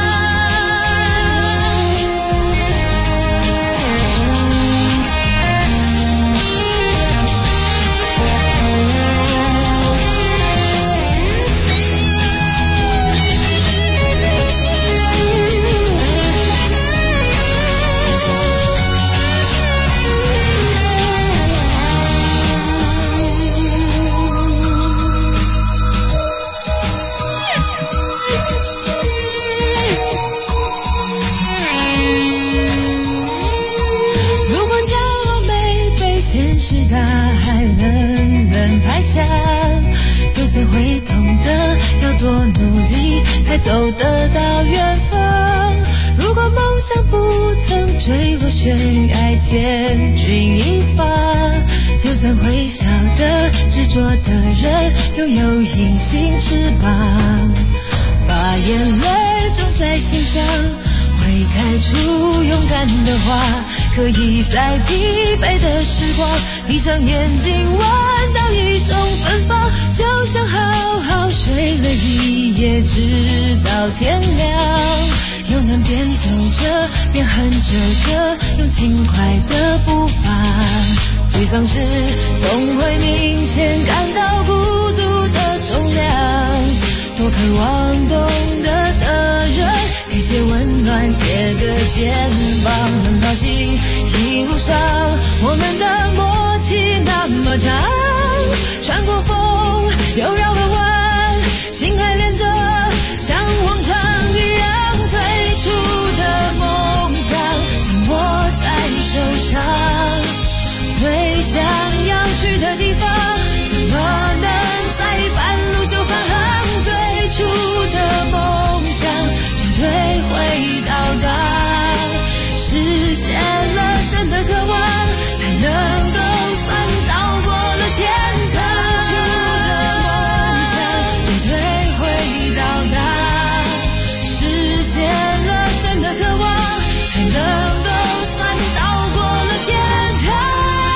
会懂得要多努力才走得到远方。如果梦想不曾坠落悬崖，千钧一发，又怎会晓得执着的人拥有隐形翅膀？把眼泪种在心上，会开出勇敢的花，可以在疲惫的时光闭上眼睛闻到一种芬芳，就像好好睡了一夜直到天亮，又能边走着边哼着歌，用轻快的步伐，沮丧时总会明显感到孤独的重量，多渴望懂得的人给些温暖，借个肩膀，很高兴一路上我们的默契那么长，穿过风又绕个弯，心还连着像往常一样，最初的梦想紧握在手上，最想要去的地方怎么能在半路就返航，最初的梦想绝对会到达，实现了真的渴望才能够算到过了天堂，最初的梦想绝对会到达，实现了真的渴望才能够算到过了天堂。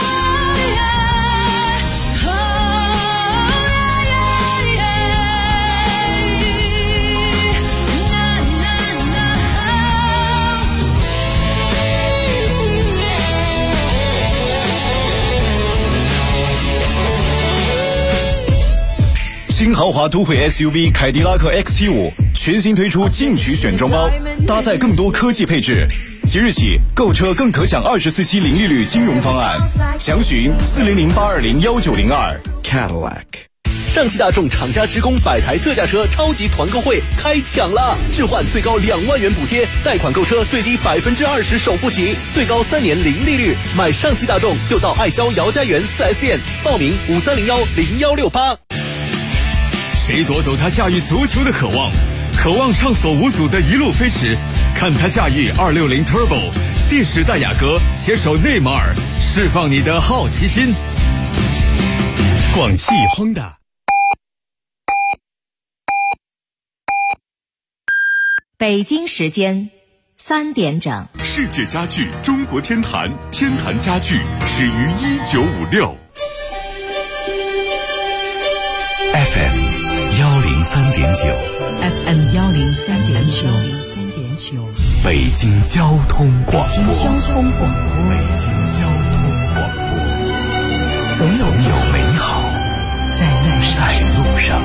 新豪华都会 SUV 凯迪拉克 XT5 全新推出进取选装包，搭载更多科技配置。即日起购车更可享24期零利率金融方案，详询400-820-1902 Cadillac。 上汽大众厂家职工百台特价车超级团购会开抢了，置换最高2万元补贴，贷款购车最低20%首付起，最高3年零利率。买上汽大众就到爱肖姚家园 4S 店，报名53010168。 谁夺走他驾驭足球的渴望？渴望畅所无阻的一路飞驰，看他驾驭260 Turbo， 电时戴雅阁携手内马尔，释放你的好奇心。广汽Honda。 北京时间3点整。 世界家具中国天坛，天坛家具始于1956。 FM 103.9 FM 103.9， 北京交通广播。 北京交通广播，总有美好在路上。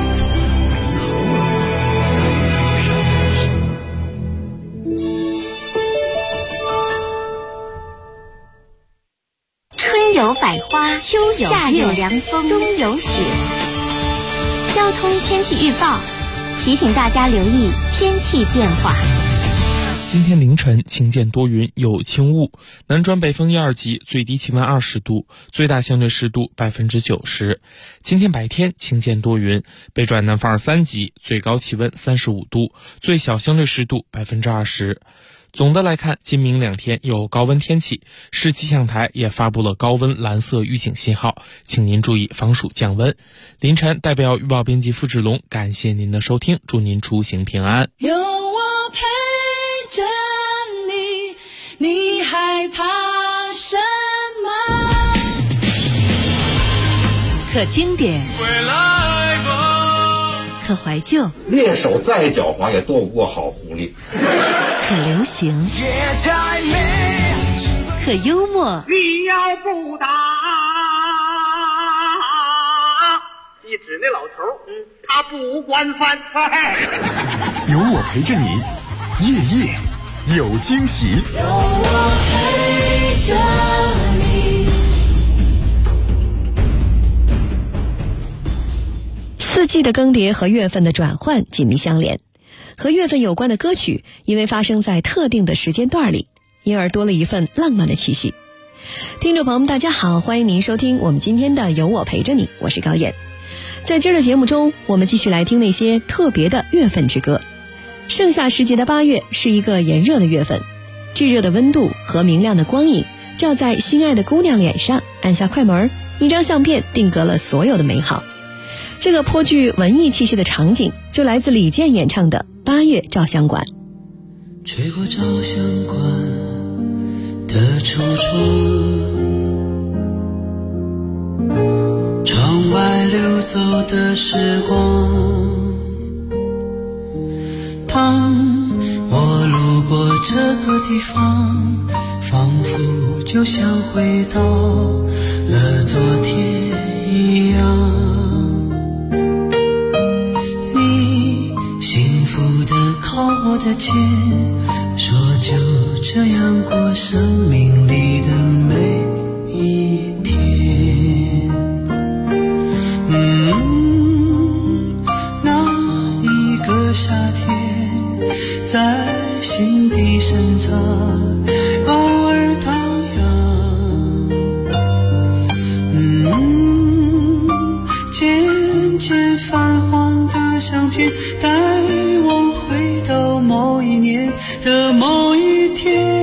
春有百花，秋有夏有凉风，冬有雪。交通天气预报提醒大家留意天气变化。 今天凌晨晴间多云，有轻雾，南转北风1、2级，最低气温20度，最大相对湿度90%。今天白天晴间多云，北转南风2、3级，最高气温35度，最小相对湿度20%。总的来看，今明2天有高温天气，市气象台也发布了高温蓝色预警信号，请您注意防暑降温。凌晨代表预报编辑付志龙，感谢您的收听，祝您出行平安。 有我陪着你，你害怕什么？ 可经典，可怀旧， 猎手再狡猾也斗不过好狐狸。 可流行，可幽默。 你要不打，一指那老头，他不惯犯。 有我陪着你，夜夜有惊喜。 有我陪着你。 四季的更迭和月份的转换紧密相连。和月份有关的歌曲，因为发生在特定的时间段里，因而多了一份浪漫的气息。听众朋友们大家好，欢迎您收听我们今天的有我陪着你，我是高燕。 在今儿的节目中，我们继续来听那些特别的月份之歌。盛夏时节的8月是一个炎热的月份，炙热的温度和明亮的光影照在心爱的姑娘脸上，按下快门，一张相片定格了所有的美好。这个颇具文艺气息的场景就来自李健演唱的《8月照相馆》。 吹过照相馆的橱窗，窗外流走的时光，当我路过这个地方，仿佛就像回到了昨天一样。你幸福地靠我的肩，说就这样过生命里的每一天。那一个夏天在心底深藏，偶尔荡漾。渐渐泛黄的相片带我回到某一年的某一天。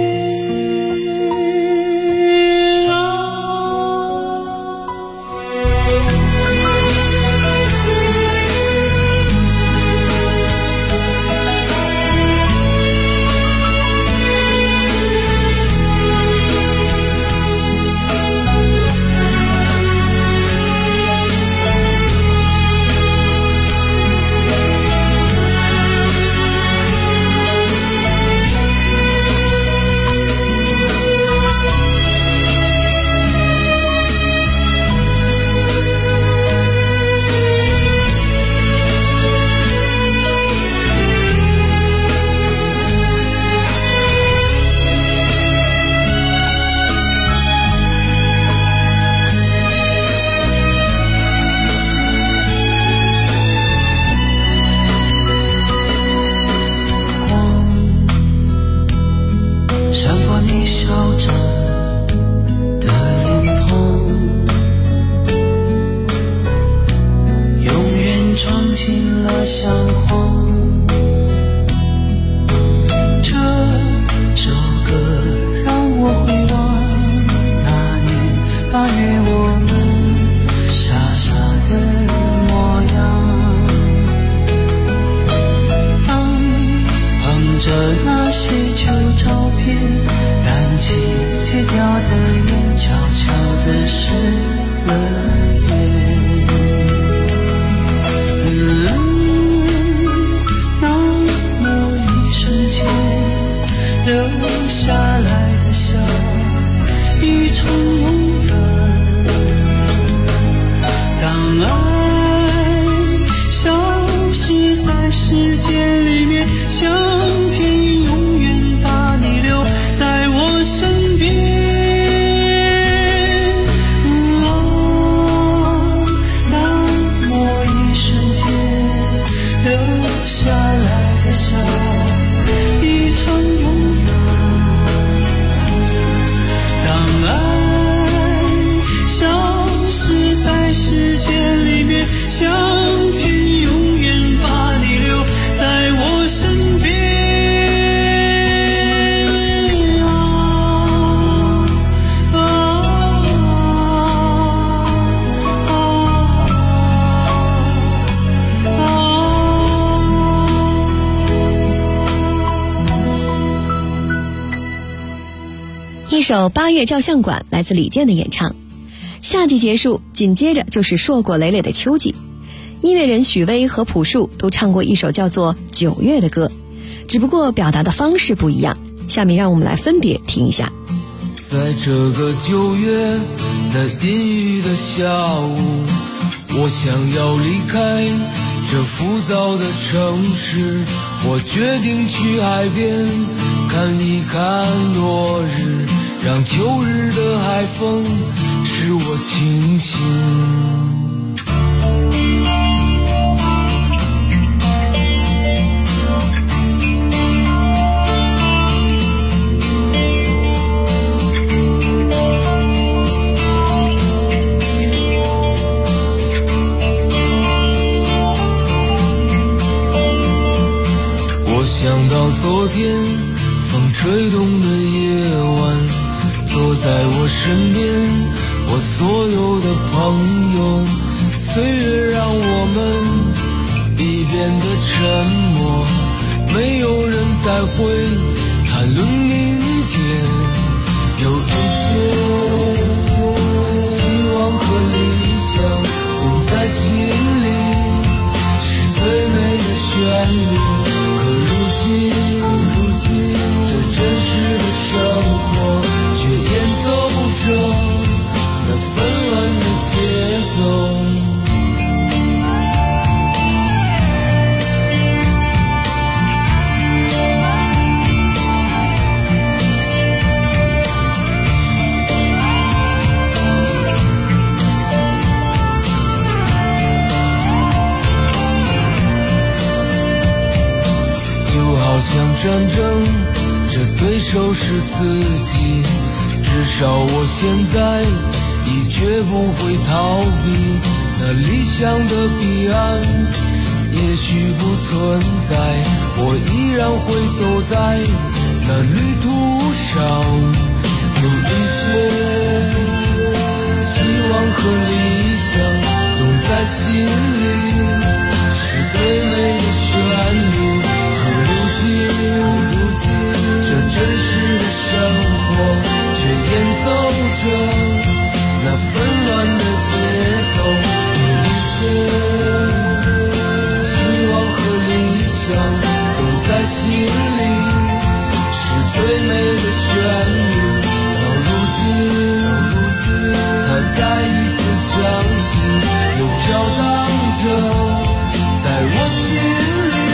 一首《8月照相馆》来自李健的演唱。夏季结束，紧接着就是硕果累累的秋季。音乐人许巍和朴树都唱过一首叫做《9月》的歌，只不过表达的方式不一样。下面让我们来分别听一下。 在这个9月的阴郁的下午，我想要离开这浮躁的城市，我决定去海边看一看落日，让秋日的海风使我清醒。 风吹动的夜晚，坐在我身边，我所有的朋友，岁月让我们已变得沉默，没有人再会谈论明天。有一些希望和理想总在心里，是最美的旋律。可如今这真实的生活却演奏着那纷乱的节奏。好像战争，这对手是自己，至少我现在已绝不会逃避。那理想的彼岸也许不存在，我依然会走在那旅途上。有一些希望和理想总在心里，是最美的旋律。如今这真实的生活却演奏着那纷乱的节奏。有一些希望和理想总在心里，是最美的旋律。到如今它再一次响起，又飘荡着在我心里。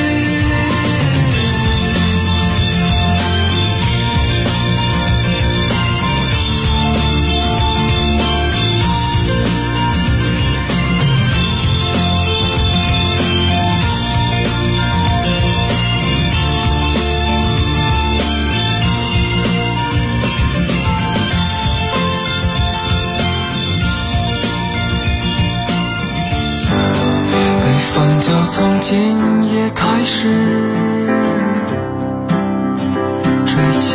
放就从今夜开始吹起，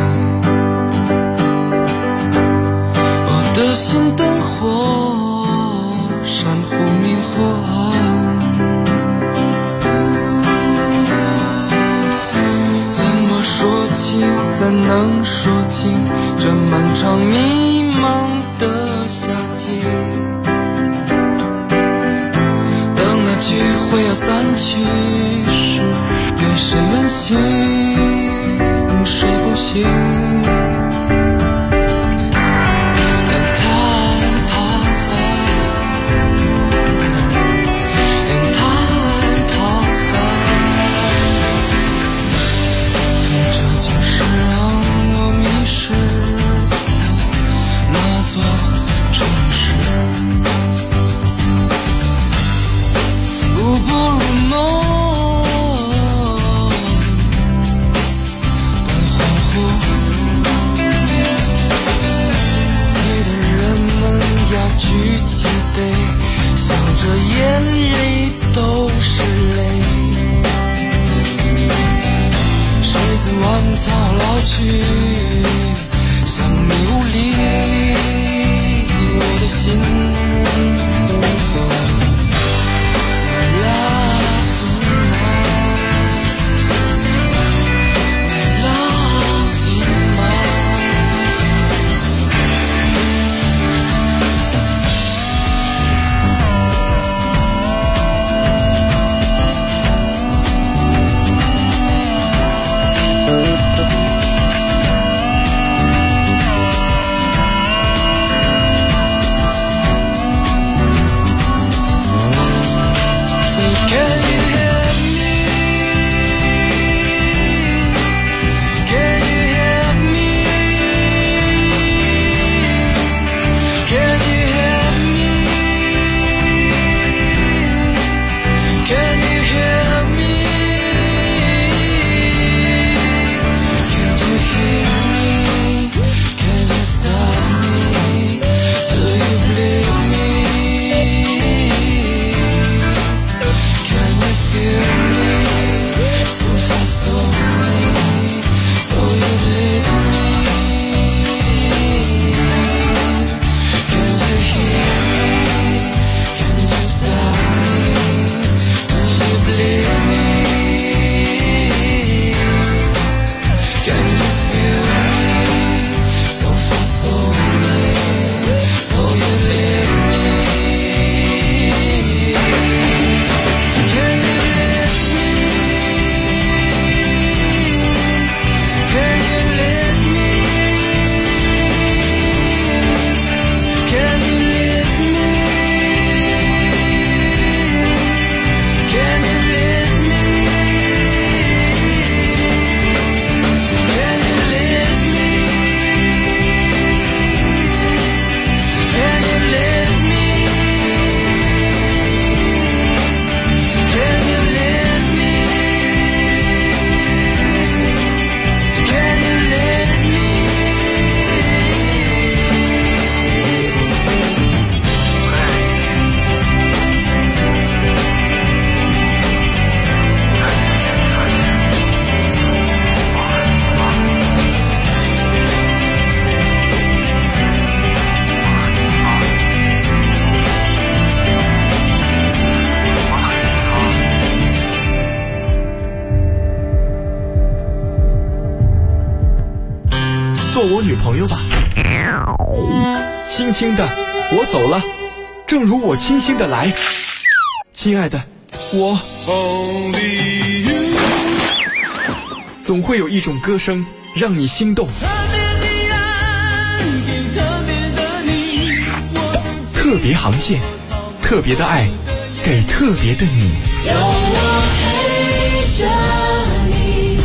我的心灯火闪忽明忽暗，怎么说清，怎能说清这漫长迷茫的夏季？聚会要散去时，对谁远行，谁不行？ 做我女朋友吧。轻轻的，我走了，正如我轻轻的来。亲爱的，我总会有一种歌声让你心动。特别航线，特别的爱，给特别的你。 有我陪着你。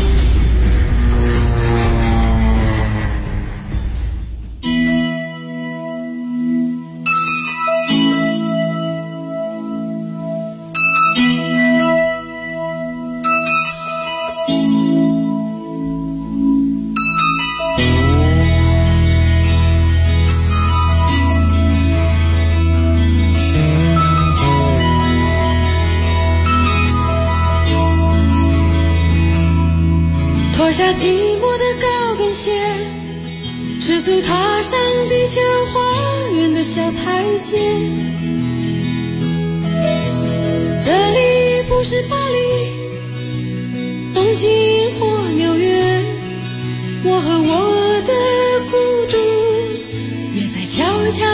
脱下寂寞的高跟鞋，赤足踏上地球花园的小台阶。这里不是巴黎、东京或纽约，我和我的孤独约在悄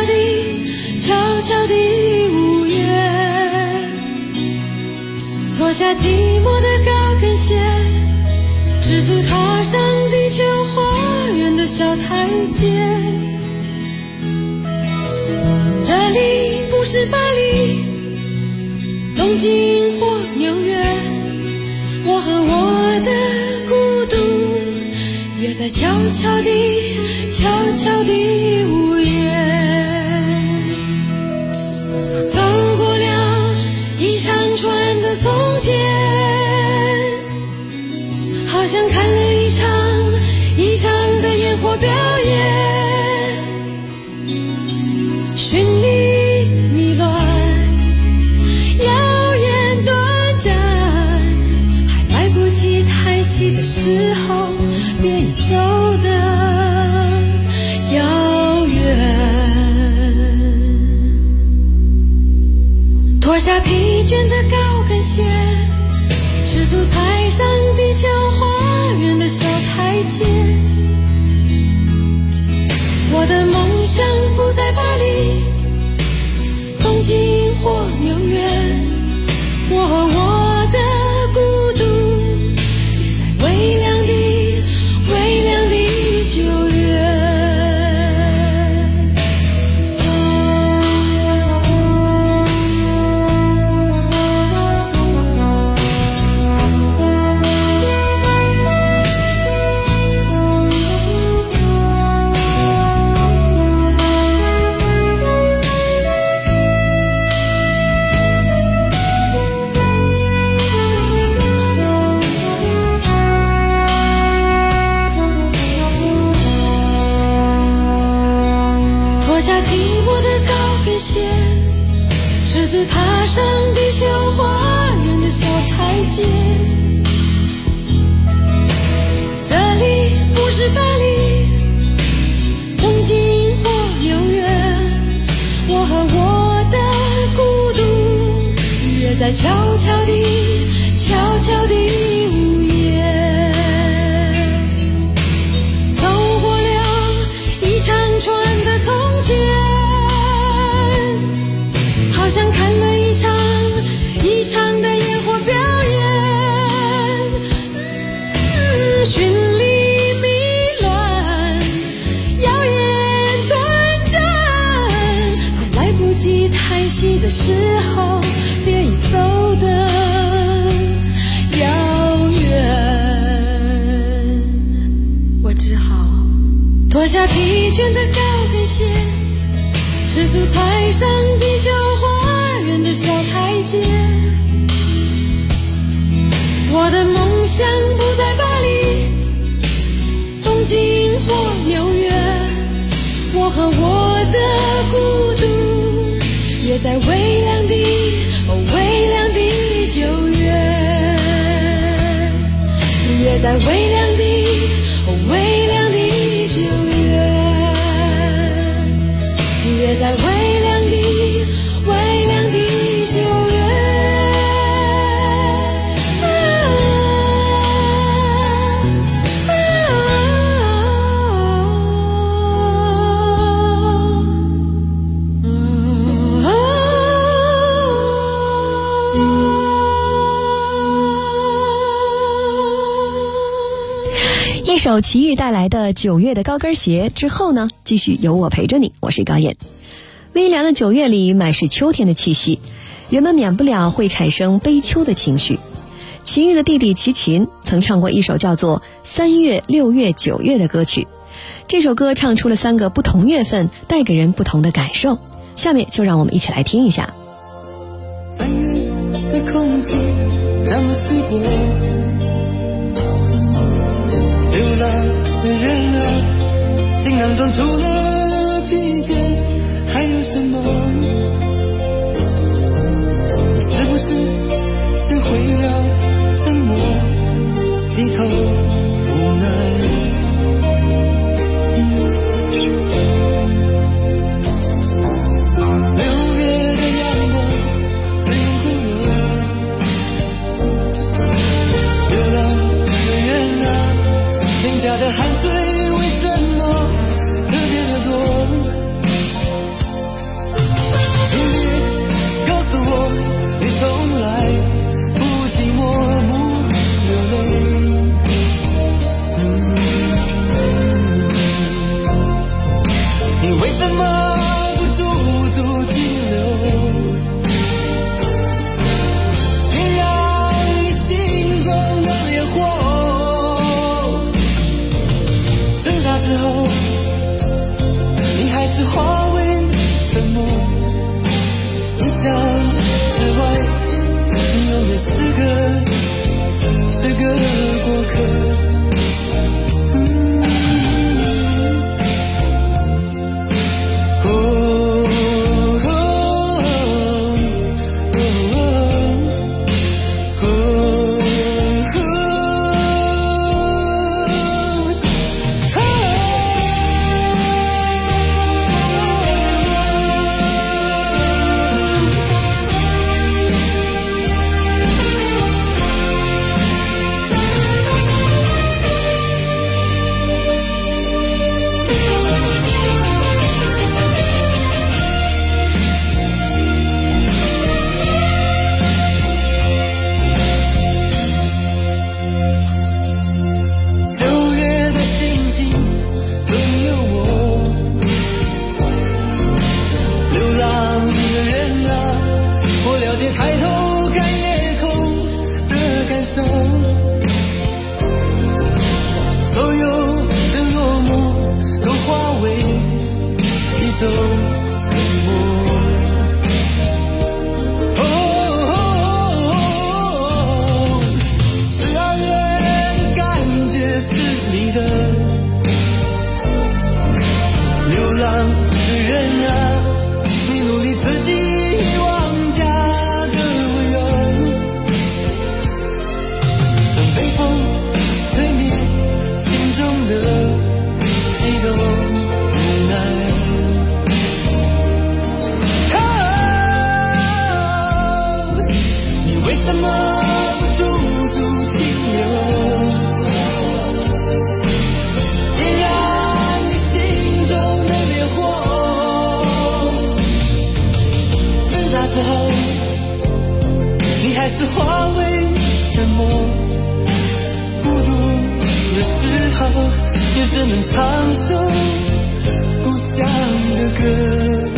悄地午夜。脱下寂寞的高跟鞋，赤足踏上地球花园的小台阶。这里不是巴黎、东京或纽约，我和我的孤独约在悄悄地午夜。走过了一长串的从前，好像看了一场的烟火表演，绚丽迷乱，耀眼短暂，还来不及叹息的时候，便已走得遥远。脱下疲倦的高跟鞋，赤足踩上地球花园的小台阶。我的梦想不在巴黎、东京或纽约，我和我的孤独约在微凉的9月。脱下寂寞的高跟鞋，赤足踏上地球花园的小台阶。这里不是巴黎、东京或纽约，我和我的孤独约在悄悄地午夜。走过了一长串的从前，好像看了一场的烟火表演，绚丽迷乱，耀眼短暂，还来不及叹息的时候，便已走得遥远。我只好脱下疲倦的高跟鞋，赤足踩上地球花园的小台阶。我的梦想不在巴黎、东京或纽约，我和我的孤独约在微凉的9月，约在微凉的9月，约在微凉的9月。 首齐豫带来的9月的高跟鞋之后呢，继续有我陪着你，我是高燕。微凉的9月里满是秋天的气息，人们免不了会产生悲秋的情绪。齐豫的弟弟齐秦曾唱过一首叫做3月、6月、9月的歌曲，这首歌唱出了3个不同月份带给人不同的感受，下面就让我们一起来听一下。 3月的空气那么稀薄，流浪的人啊，行囊中除了疲倦还有什么？是不是先会了沉默，低头无奈？6月的阳光虽然酷热，流浪的人啊，脸颊的汗水为什么特别的多？请别告诉我，你从来不寂寞不流泪。你为什么不驻足停留？别让你心中的烈火挣扎之后，你还是化为沉默。意想之外，你永远是个过客。 是化为沉默，孤独的时候也只能唱首故乡的歌。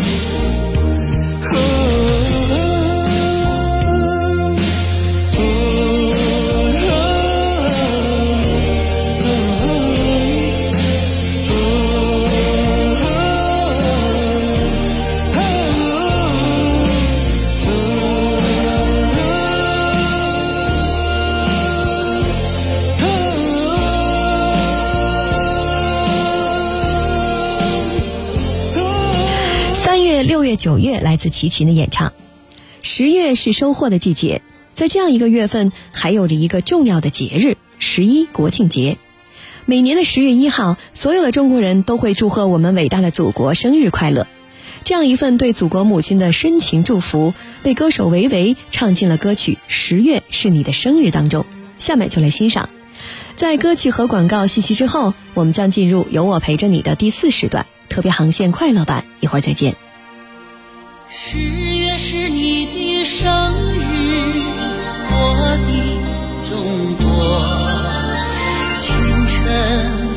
6月、9月来自齐秦的演唱。10月是收获的季节，在这样一个月份，还有着一个重要的节日——11国庆节。每年的10月1号，所有的中国人都会祝贺我们伟大的祖国生日快乐。这样一份对祖国母亲的深情祝福，被歌手维维唱进了歌曲《10月是你的生日》当中。下面就来欣赏。在歌曲和广告信息之后，我们将进入有我陪着你的第4时段特别航线快乐版，一会儿再见。 10月是你的生日，我的中国，清晨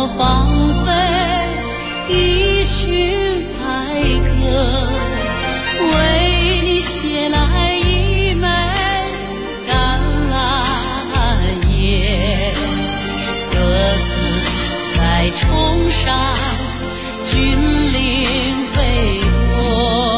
我放飞一群白鸽，为你写来一枚橄榄叶，鸽子在冲上君临飞过。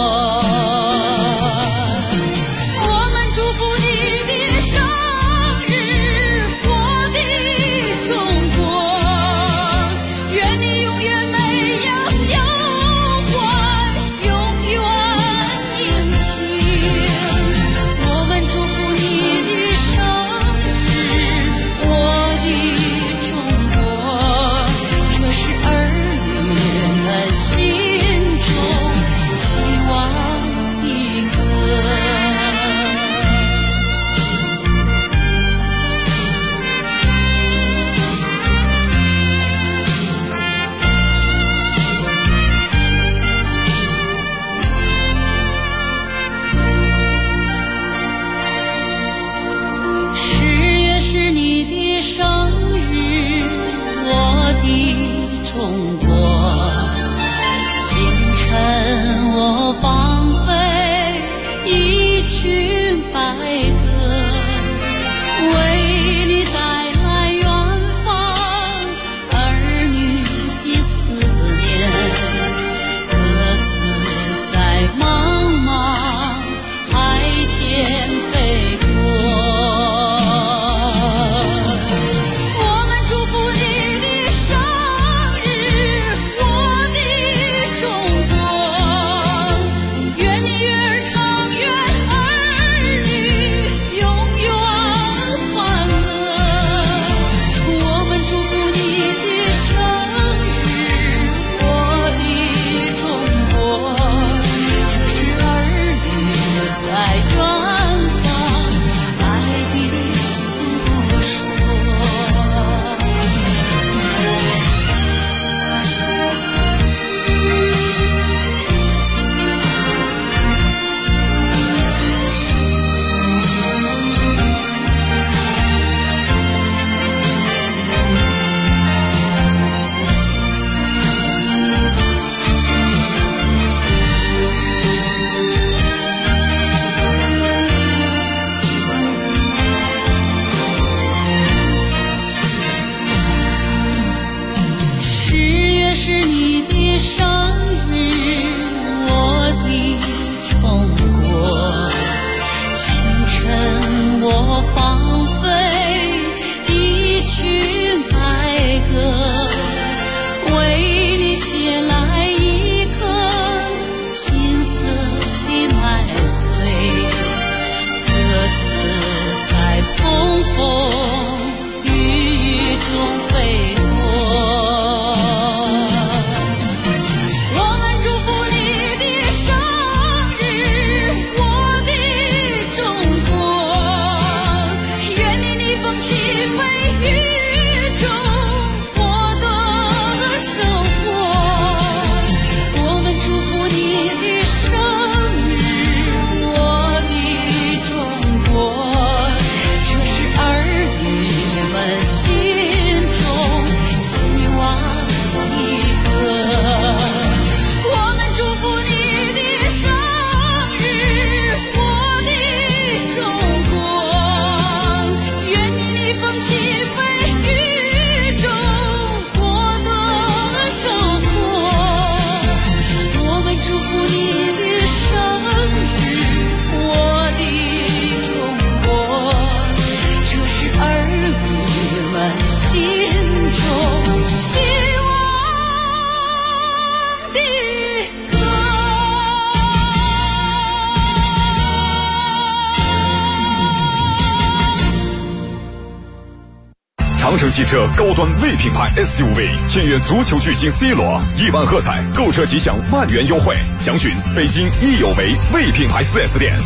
长城汽车高端 V 品牌 SUV 签约足球巨星 C 罗，1万喝彩，购车即享万元优惠。详询北京益有为 V 品牌 4S 店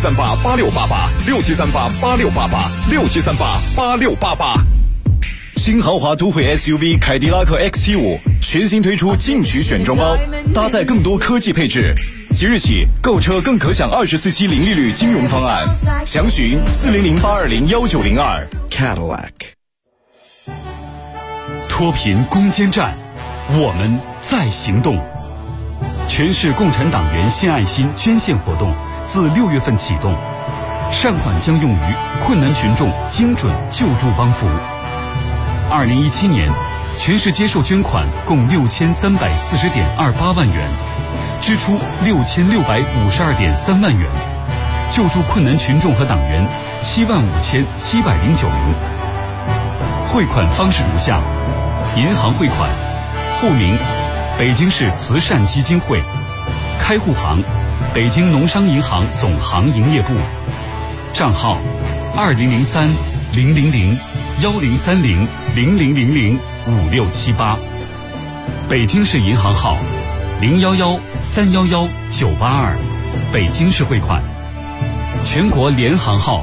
，67388688，67388688，67388688。 新豪华都会 SUV 凯迪拉克 XT5全新推出进取选装包，搭载更多科技配置。即日起购车更可享24期零利率金融方案，详询400-820-1902。Cadillac。 脱贫攻坚战，我们在行动。全市共产党员献爱心捐献活动自6月份启动，善款将用于困难群众精准救助帮扶。2017年，全市接受捐款共6340.28万元，支出6652.3万元，救助困难群众和党员75709名。汇款方式如下：银行汇款，户名北京市慈善基金会，开户行北京农商银行总行营业部，账号2030-000-1030-0000-5678，北京市银行号011-311-982，北京市汇款，全国联行号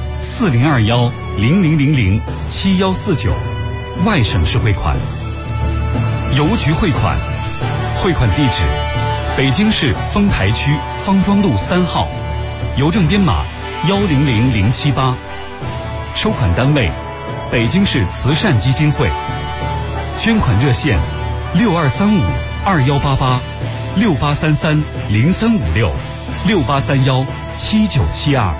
4021-0000-7149，外省市汇款。邮局汇款，汇款地址北京市丰台区方庄路3号，邮政编码100078，收款单位北京市慈善基金会，捐款热线6235-2833-0356-6831-7972。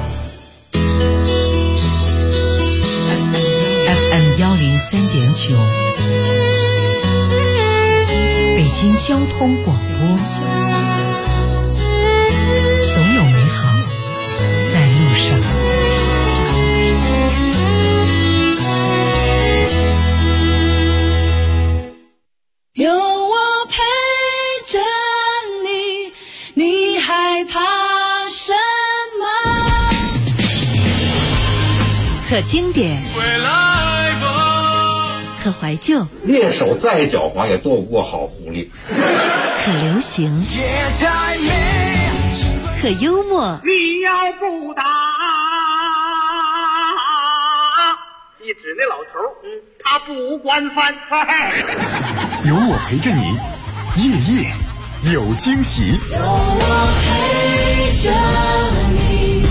FM 103.9，北京交通广播，总有美好在路上。 有我陪着你，你害怕什么？ 可经典，可怀旧， 猎手再狡猾也斗不过好狐狸。 可流行，可幽默。 你要不打，你指那老头，他不惯犯。 有我陪着你，夜夜有惊喜。 有我陪着你。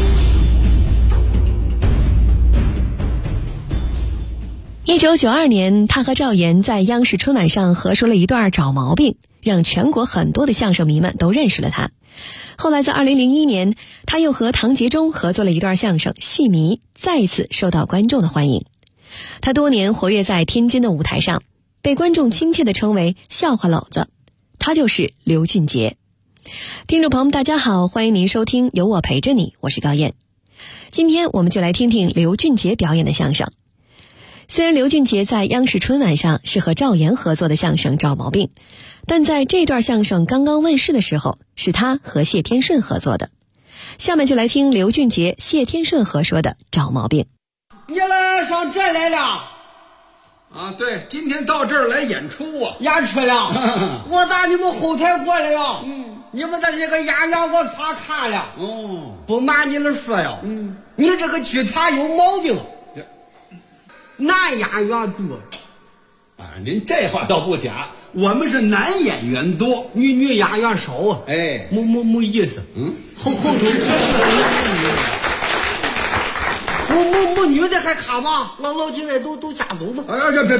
1992年，他和赵岩在央视春晚上合说了一段找毛病，让全国很多的相声迷们都认识了他。后来在2001年，他又和唐杰忠合作了一段相声《戏迷》，再一次受到观众的欢迎。他多年活跃在天津的舞台上，被观众亲切地称为笑话篓子。他就是刘俊杰。听众朋友们大家好，欢迎您收听有我陪着你，我是高燕。今天我们就来听听刘俊杰表演的相声。虽然刘俊杰在央视春晚上是和赵岩合作的相声找毛病，但在这段相声刚刚问世的时候，是他和谢天顺合作的。下面就来听刘俊杰、谢天顺合说的找毛病。 你来上这来了啊？对，今天到这儿来演出啊。演出了我打你们后台过来了。你们的这个演员我查看了。不瞒你们说呀，你这个剧团有毛病，男演员多。 您这话倒不假，我们是男演员多， 女演员少啊。 哎， 没意思。后头没女的还看吗？老几位都家走吧。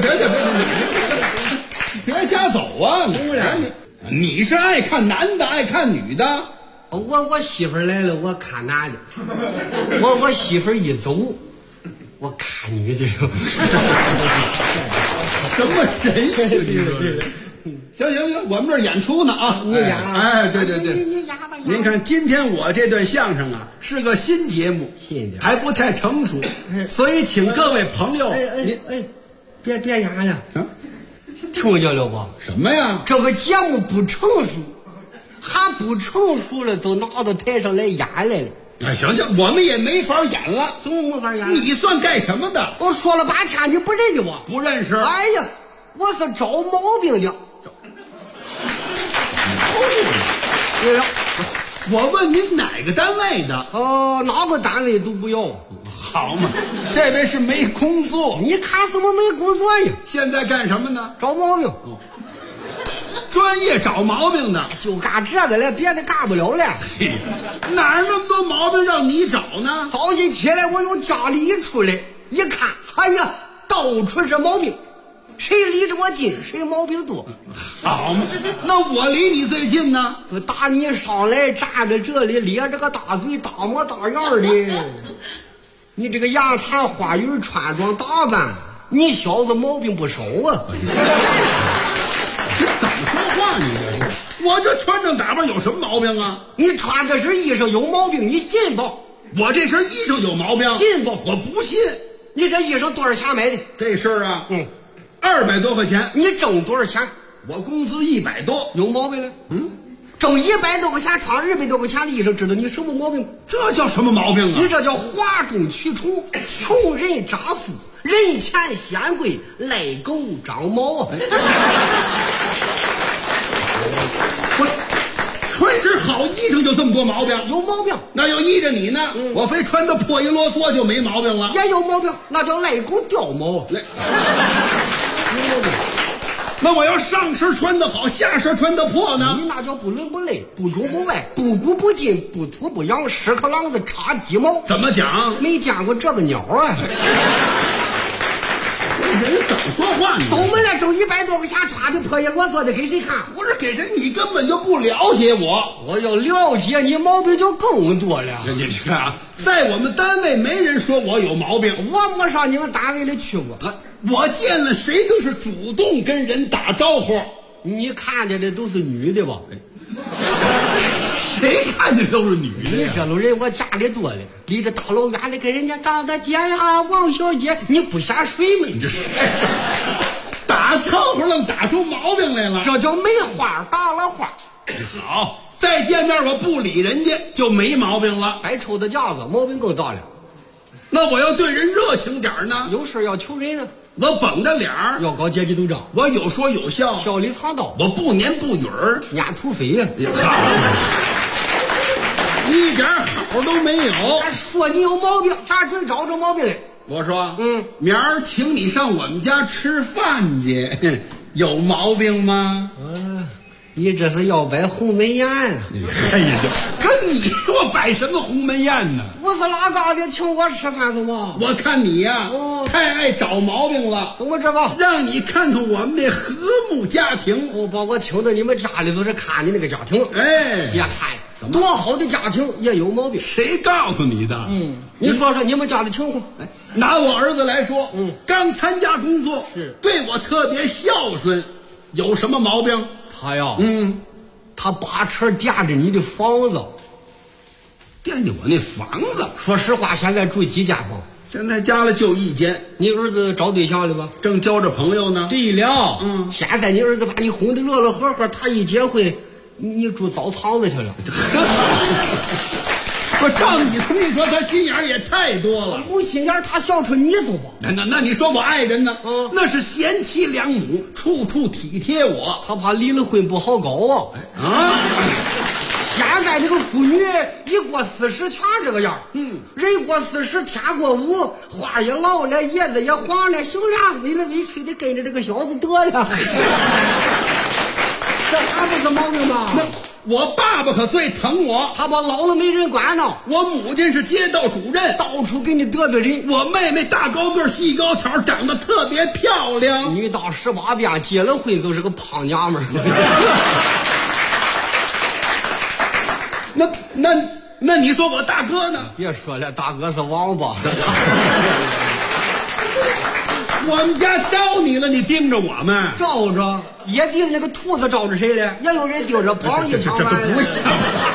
别家走啊！你是爱看男的爱看女的？ 我媳妇来了，我看男的。我媳妇一走，我看女的。 什么人行，我们这儿演出呢啊！ 你演啊？ 对， 你演吧。 您看今天我这段相声啊，是个新节目，还不太成熟，所以请各位朋友， 别演了，听见了不？ 什么呀？ 这个节目不成熟，还不成熟了，都拿到台上来演来了。 行，我们也没法演了。 怎么没法演？ 你算干什么的？ 我说了半天，你不认得我？ 不认识。 哎呀，我是找毛病的。 我问您哪个单位的？ 哪个单位都不要。 好嘛，这位是没工作。 你看什么没工作呀？ 现在干什么呢？ 找毛病。 专业找毛病的， 就干这个了，别的干不了了。 哪儿那么多毛病让你找呢？ 早起起来，我由家里一出来，一看，哎呀，到处是毛病。 谁离着我近，谁毛病多。 好嘛，那我离你最近呢。 就打你上来站在这里，咧着个大嘴，大模大样的。你这个洋谈花语，穿装打扮，你小子毛病不少啊！ 你怎么说话？你这是？我这穿着打扮有什么毛病啊？ 你穿这身衣裳有毛病，你信不？ 我这身衣裳有毛病？ 信不？ 我不信。 你这衣裳多少钱买的？ 这身啊，200多块钱。 你挣多少钱？ 我工资100多， 有毛病了？挣100多块钱，穿200多块钱的衣裳，知道你什么毛病？ 这叫什么毛病啊？ 你这叫哗众取宠，穷人乍富，人前显贵，赖狗长毛啊！ 穿身好衣裳就这么多毛病？ 有毛病。 那要依着你呢，我非穿的破衣啰嗦就没毛病了。 也有毛病，那叫赖狗掉毛。 有毛病。那我要上身穿的好，下身穿的破呢？ 你那叫不伦不类，不中不外，不古不今，不土不洋，屎壳郎子插鸡毛。 怎么讲？ 没见过这个鸟啊！ 人怎么说话呢？ 走门来挣100多块钱，穿的破衣啰嗦的，给谁看？ 不是给谁？你根本就不了解我。 我要了解你，毛病就更多了。 你看啊，在我们单位没人说我有毛病。 我没上你们单位里去过。 我见了谁都是主动跟人打招呼。 你看见的都是女的吧？ 谁看见都是女的呀？ 你这种人我家里多了，离着大老远的跟人家张大姐呀、王小姐，你不下水吗？ 你这是打招呼愣打出毛病来了， 这叫没话打了话。 好，再见面我不理人家就没毛病了。 白抽的架子毛病更大了。 那我要对人热情点呢？ 有事要求人呢？ 我绷着脸儿， 要搞阶级斗争。 我有说有笑， 笑里藏刀。 我不言不语儿， 撵土匪呀！ 一点好都没有。 说你有毛病，他真找着毛病来。 我说，明儿请你上我们家吃饭去，有毛病吗？ 你这是要摆鸿门宴啊！ 哎呀，跟你说摆什么鸿门宴呢？ 我是哪嘎的，请我吃饭是吗？ 我看你呀，太爱找毛病了。 怎么着吧？ 让你看看我们这和睦家庭。 我把我请到你们家里头是看你那个家庭。 哎， 别看多好的家庭也有毛病。 谁告诉你的？ 你说说你们家的情况。 拿我儿子来说，刚参加工作， 是对我特别孝顺，有什么毛病？ 他呀，他把车惦着你的房子， 惦记我那房子。 说实话，现在住几间房？ 现在家里就1间。 你儿子找对象了吧？ 正交着朋友呢。 对了，现在你儿子把你哄得乐乐呵呵，他一结婚，你住澡堂子去了。 我照你这么一说，他心眼也太多了。 有心眼，他孝顺你走吧。 那你说我爱人呢？那是贤妻良母，处处体贴我。 他怕离了婚不好搞啊！现在这个妇女一过40全这个样。人过40天过5，花也老了，叶子也黄了，行了，委了委屈的跟着这个小子得了。这还不是毛病吗？ 那我爸爸可最疼我， 他把老了没人管呢。 我母亲是街道主任， 到处给你得罪人。 我妹妹大高个细高条，长得特别漂亮。 女到18变，结了婚就是个胖娘们儿。 那你说我大哥呢？ 别说了，大哥是王八。 我们家招你了，你盯着我们？ 招着，也盯着那个兔子招着谁了？也有人盯着跑一场。 这不像话。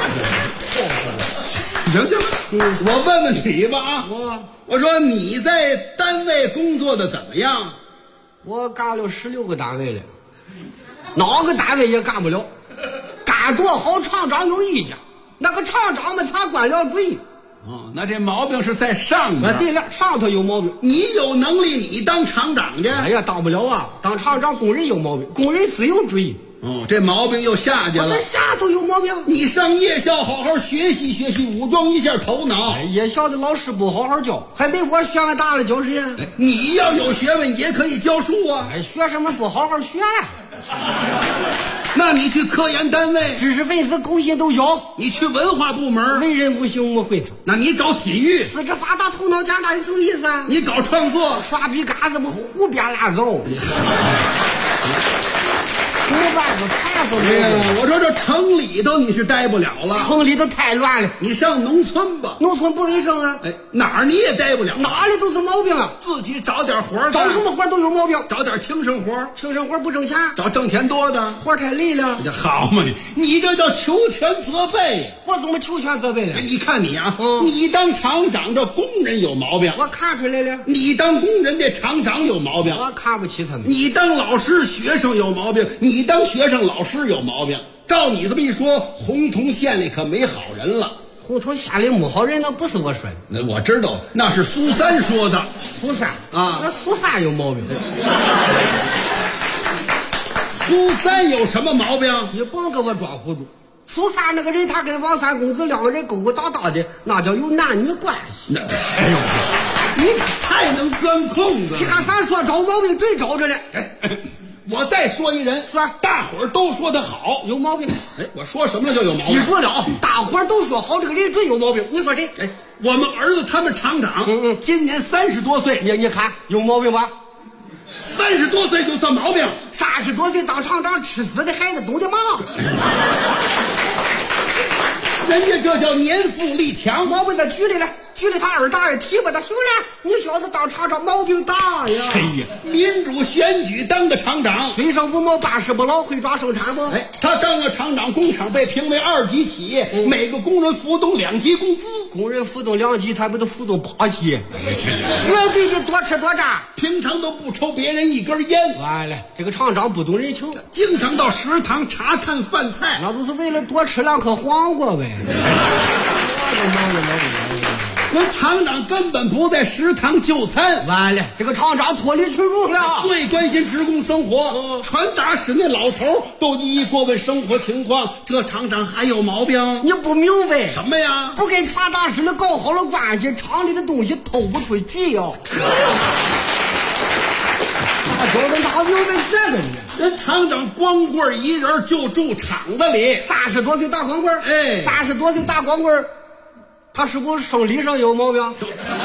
行，我问问你吧啊！我说你在单位工作的怎么样？ 我干了16个单位了，哪个单位也干不了。干多好，厂长有意见，那个厂长们才官僚主义。 那这毛病是在上面。 对了，上头有毛病。 你有能力，你当厂长去。 哎呀，当不了啊！当厂长，工人有毛病，工人自由主义。 这毛病又下去了。 这下头有毛病。 你上夜校好好学习学习，武装一下头脑。 夜校的老师不好好教，还没我学问大了教谁呀？ 你要有学问也可以教书啊。 学什么不好好学呀？ 那你去科研单位， 知识分子勾心斗角； 你去文化部门， 文人不行我会头； 那你搞体育， 四肢发达头脑强大，有什么意思啊？ 你搞创作， 耍笔杆子不胡编乱造。没办法，啥都没有。 我说这城里头你是待不了了， 城里头太乱了。 你上农村吧， 农村不卫生啊。 哎，哪儿你也待不了， 哪里都是毛病啊。 自己找点活儿， 找什么活都有毛病。 找点轻生活， 轻生活不挣钱， 找挣钱多的， 活太累了。 好嘛你这叫求全责备。 我怎么求全责备了？ 你看你啊，你当厂长这工人有毛病， 我看出来了。 你当工人这厂长有毛病， 我看不起他们。 你当老师学生有毛病，你当学生老师有毛病。照你这么一说，洪洞县里可没好人了。 洪洞县里没好人，那不是我说的。 那我知道，那是苏三说的。 苏三啊， 那苏三有毛病。 苏三有什么毛病？ 你甭给我装糊涂。苏三那个人，他跟王三公子两个人勾勾搭搭的，那叫有男女关系。 哎呦，你太能钻空子了。 你看咱说找毛病真找着了。 我再说一人， 说大伙儿都说他好， 有毛病。 哎，我说什么了就有毛病。 记住了，大伙儿都说好，这个人准有毛病。你说谁？ 哎，我们儿子他们厂长，今年30多岁， 你看有毛病吧 ？30多岁就算毛病 ，30多岁当厂长，吃死的孩子懂得忙。 人家这叫年富力强， 毛病他举例了。举了他二大爷提拔他，行了，你小子当厂长毛病大呀！ 哎呀，民主选举当个厂长， 嘴上无毛，办事不牢，会抓生产不？ 哎，他当个厂长，工厂被评为2级企业，每个工人浮动2级工资， 工人浮动2级，他不得浮动8级？绝对的多吃多占， 平常都不抽别人一根烟。 完了，这个厂长不懂人情， 经常到食堂查看饭菜， 那都是为了多吃2颗黄瓜呗。 那厂长根本不在食堂就餐， 完了，这个厂长脱离群众了， 最关心职工生活。传达室那老头都一一过问生活情况，这厂长还有毛病？ 你不明白什么呀？ 不跟传达室的搞好了关系，厂里的东西偷不出去呀。哪明白这个呢？ 人厂长光棍一人就住厂子里 ，30多岁大光棍， 哎 ，30多岁大光棍。他是不是生理上有毛病？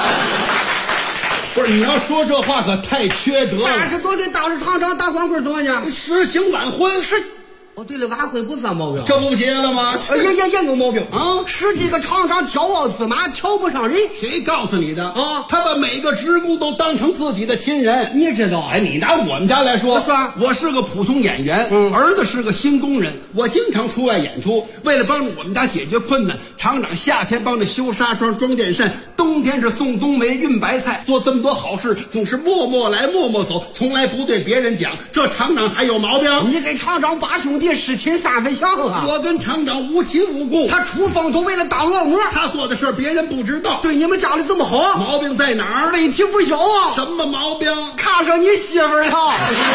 不是，你要说这话可太缺德了。 30多岁当着厂长大光棍怎么样？ 实行晚婚是。哦，对了，晚婚不算毛病， 这不结了吗？ 也有毛病啊！是这个厂长骄傲自满，瞧不上人。 谁告诉你的啊？他把每个职工都当成自己的亲人， 你知道？ 哎，你拿我们家来说，我是个普通演员，儿子是个新工人，我经常出外演出。为了帮助我们家解决困难，厂长夏天帮着修纱窗、装电扇，冬天是送冬梅、运白菜，做这么多好事，总是默默来默默走，从来不对别人讲。这厂长还有毛病？ 你跟厂长8兄弟10亲3分享啊！ 我跟厂长无亲无故， 他出风头为了当恶魔， 他做的事别人不知道。 对你们家里这么好， 毛病在哪儿？ 问题不小啊！ 什么毛病？ 看上你媳妇儿了。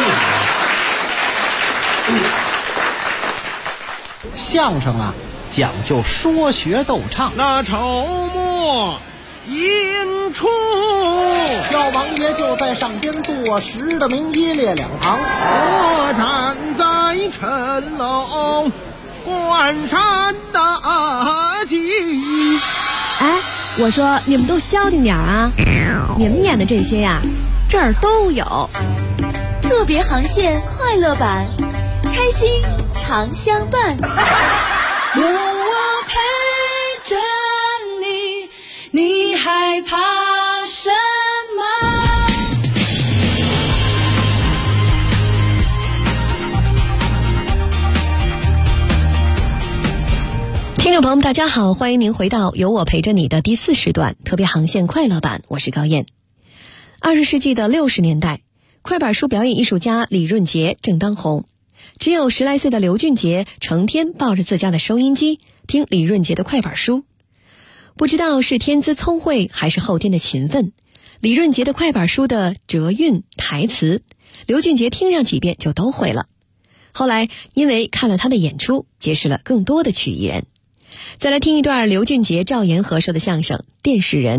相声啊，讲究说学逗唱。 那筹末引出， 老王爷就在上边坐实的名一列两旁， 我站在城楼观山大景。 哎，我说你们都消停点啊！你们演的这些呀，这儿都有。 特别航线快乐版，开心常相伴。 有我陪着你，你害怕什么？ 听众朋友们大家好，欢迎您回到有我陪着你的第4时段特别航线快乐版，我是高燕。20世纪的60年代，快板书表演艺术家李润杰正当红，只有10来岁的刘俊杰成天抱着自家的收音机听李润杰的快板书。不知道是天资聪慧还是后天的勤奋，李润杰的快板书的折韵台词，刘俊杰听上几遍就都会了。后来因为看了他的演出，结识了更多的曲艺人。再来听一段刘俊杰、赵岩合说的相声《电视人》。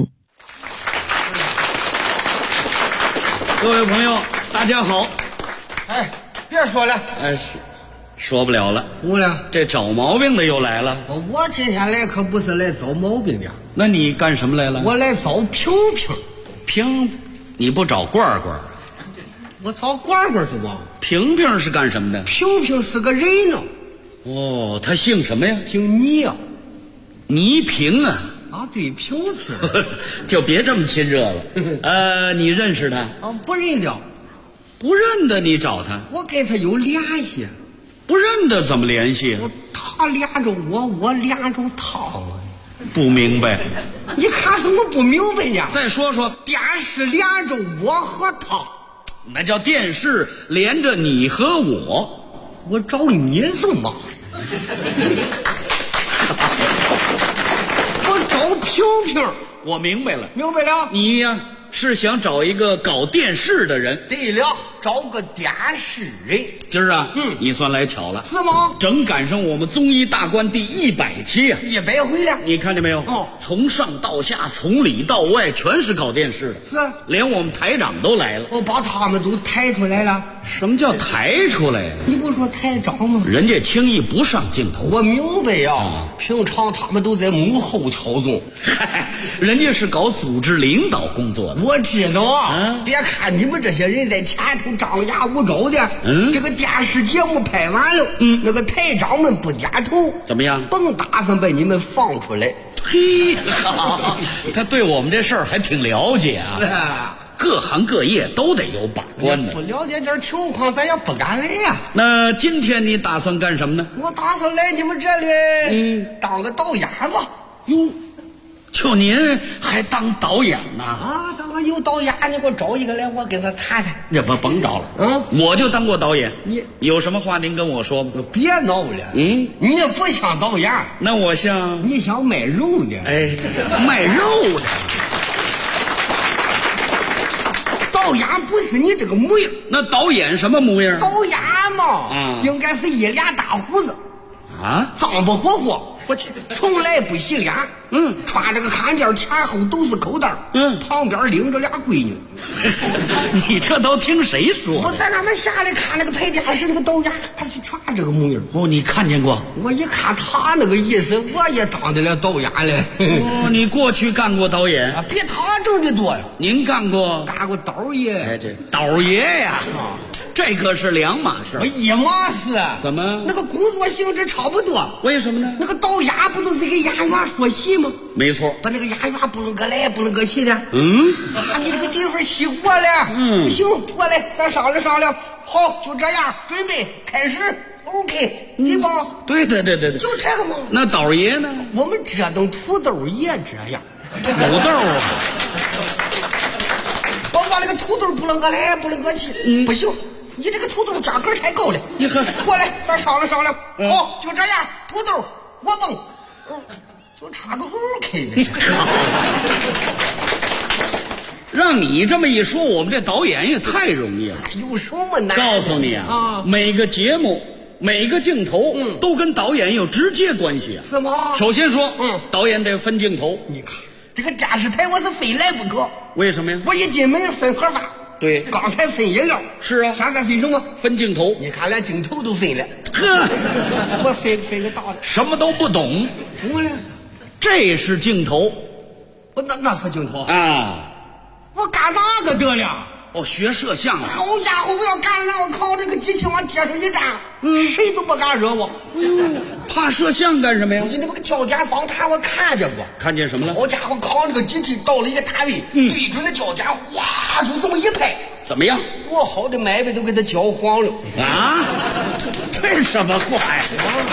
各位朋友大家好。 哎，别说了， 哎， 说不了了。 怎么了？ 这找毛病的又来了。 我今天来可不是来找毛病的。 那你干什么来了？ 我来找平平。 平，你不找罐罐？ 我找罐罐是吧？ 平平是干什么的？ 平平是个人呢。 哦，他姓什么呀？ 姓倪啊。 倪平啊。 啊，对，平平。 就别这么亲热了。你认识他？ 啊，不认得。 不认得你找他？ 我跟他有联系。 不认得怎么联系？ 他连着我，我连着他。 不明白。 你看什么不明白呢？ 再说说。 电视连着我和他。 那叫电视连着你和我。 我找你什么？我找平平。 我明白了。 明白了。 你呀，是想找一个搞电视的人。 对了，找个电视人。 今儿啊，你算来巧了。 是吗？ 正赶上我们综艺大观第100期呀 ，100回了。 你看见没有？ 哦， 从上到下，从里到外，全是搞电视的。 是， 连我们台长都来了。 我把他们都抬出来了。 什么叫抬出来呀？ 你不说台长吗？ 人家轻易不上镜头。 我明白呀。平常他们都在幕后操纵。 人家是搞组织领导工作的。 我知道啊。别看你们这些人在前头张牙舞爪的，这个电视节目拍完了，那个台长们不点头， 怎么样？ 甭打算把你们放出来。 嘿，他对我们这事儿还挺了解啊。各行各业都得有把关的。 不了解点情况，咱也不敢来呀。 那今天你打算干什么呢？ 我打算来你们这里，当个导演吧。 哟，就您还当导演呢？ 啊，当个有导演，你给我找一个来，我跟他谈谈。 这甭找了，我就当过导演。你有什么话您跟我说吧。 别闹了，你也不像导演。 那我像？ 你像卖肉的。 哎，卖肉的。 导演不是你这个模样。 那导演什么模样？ 导演嘛，应该是一脸大胡子，脏不火火，我去，从来不洗脸，穿着个看件，前后都是口袋，旁边领着俩闺女。 你这都听谁说？ 我在那边下来看那个拍电视那个导演，他就全这个模样。 哦，你看见过？ 我一看他那个意思，我也当得了导演了。 哦，你过去干过导演？ 比他挣的多呀。 您干过？ 干过导爷。 哎，这导爷呀，这可是两码事。 一码事。 怎么？ 那个工作性质差不多。 为什么呢？ 那个导演不都是给演员说戏吗？ 没错， 把那个演员不能搁来，不能搁去的。你这个地方洗过了。不行，过来，咱商量商量。好，就这样，准备开始。OK， 对吧？ 对，就这个嘛。 那导爷呢？ 我们这等土豆也这样。 土豆啊！ 包括那个土豆不能搁来，不能搁去。不行，你这个土豆价格太高了。 你看， 过来，咱商量商量。好，就这样，土豆我蹦，就差个 OK 的。 让你这么一说，我们这导演也太容易了。 还有什么难？ 告诉你啊，每个节目、每个镜头，都跟导演有直接关系啊。 是吗？ 首先说，导演得分镜头。 你看这个电视台，我是非来不可。 为什么呀？ 我一进门分盒饭。 对， 刚才分饮料。 是啊。 现在分什么？ 分镜头。 你看连镜头都分了。 呵， 我分个大的。 什么都不懂。 什么呢？ 这是镜头。 那是镜头啊。 我干哪个得了？ 学摄像啊！ 好家伙，我要干了，我靠这个机器往街上一站，谁都不敢惹我。 哎呦，怕摄像干什么呀？ 你那个焦点访谈我看见过。 看见什么了？ 好家伙，扛这个机器到了一个单位，对准了焦点，哇，就这么一拍， 怎么样？ 多好的麦子都给他焦黄了啊！这什么话呀？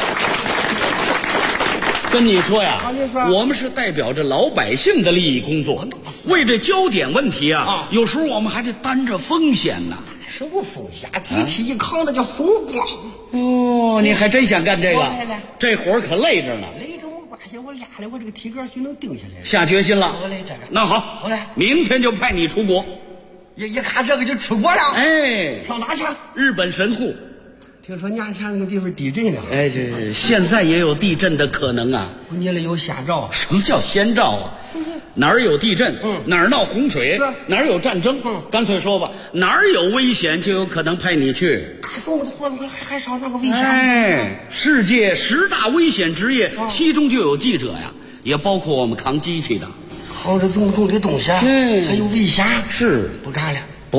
跟你说呀，我们是代表着老百姓的利益工作，为这焦点问题啊，有时候我们还得担着风险呢。 什么风险？机器一扛，那叫风光。 哦，你还真想干这个？这活儿可累着呢。 累着没关系，我练了，我这个体格就能定下来。 下决心了。 我来这个。 那好，明天就派你出国。 一看这个就出国了。 哎， 上哪去？ 日本神户。 听说年前那个地方地震了。 哎，这现在也有地震的可能啊。 你那有先兆？ 什么叫先兆啊？哪儿有地震，哪儿闹洪水，哪儿有战争，干脆说吧，哪儿有危险就有可能派你去。 干送个活还少那个危险。 哎，世界10大危险职业，其中就有记者呀，也包括我们扛机器的， 扛着这么重的东西，还有危险， 是不干了。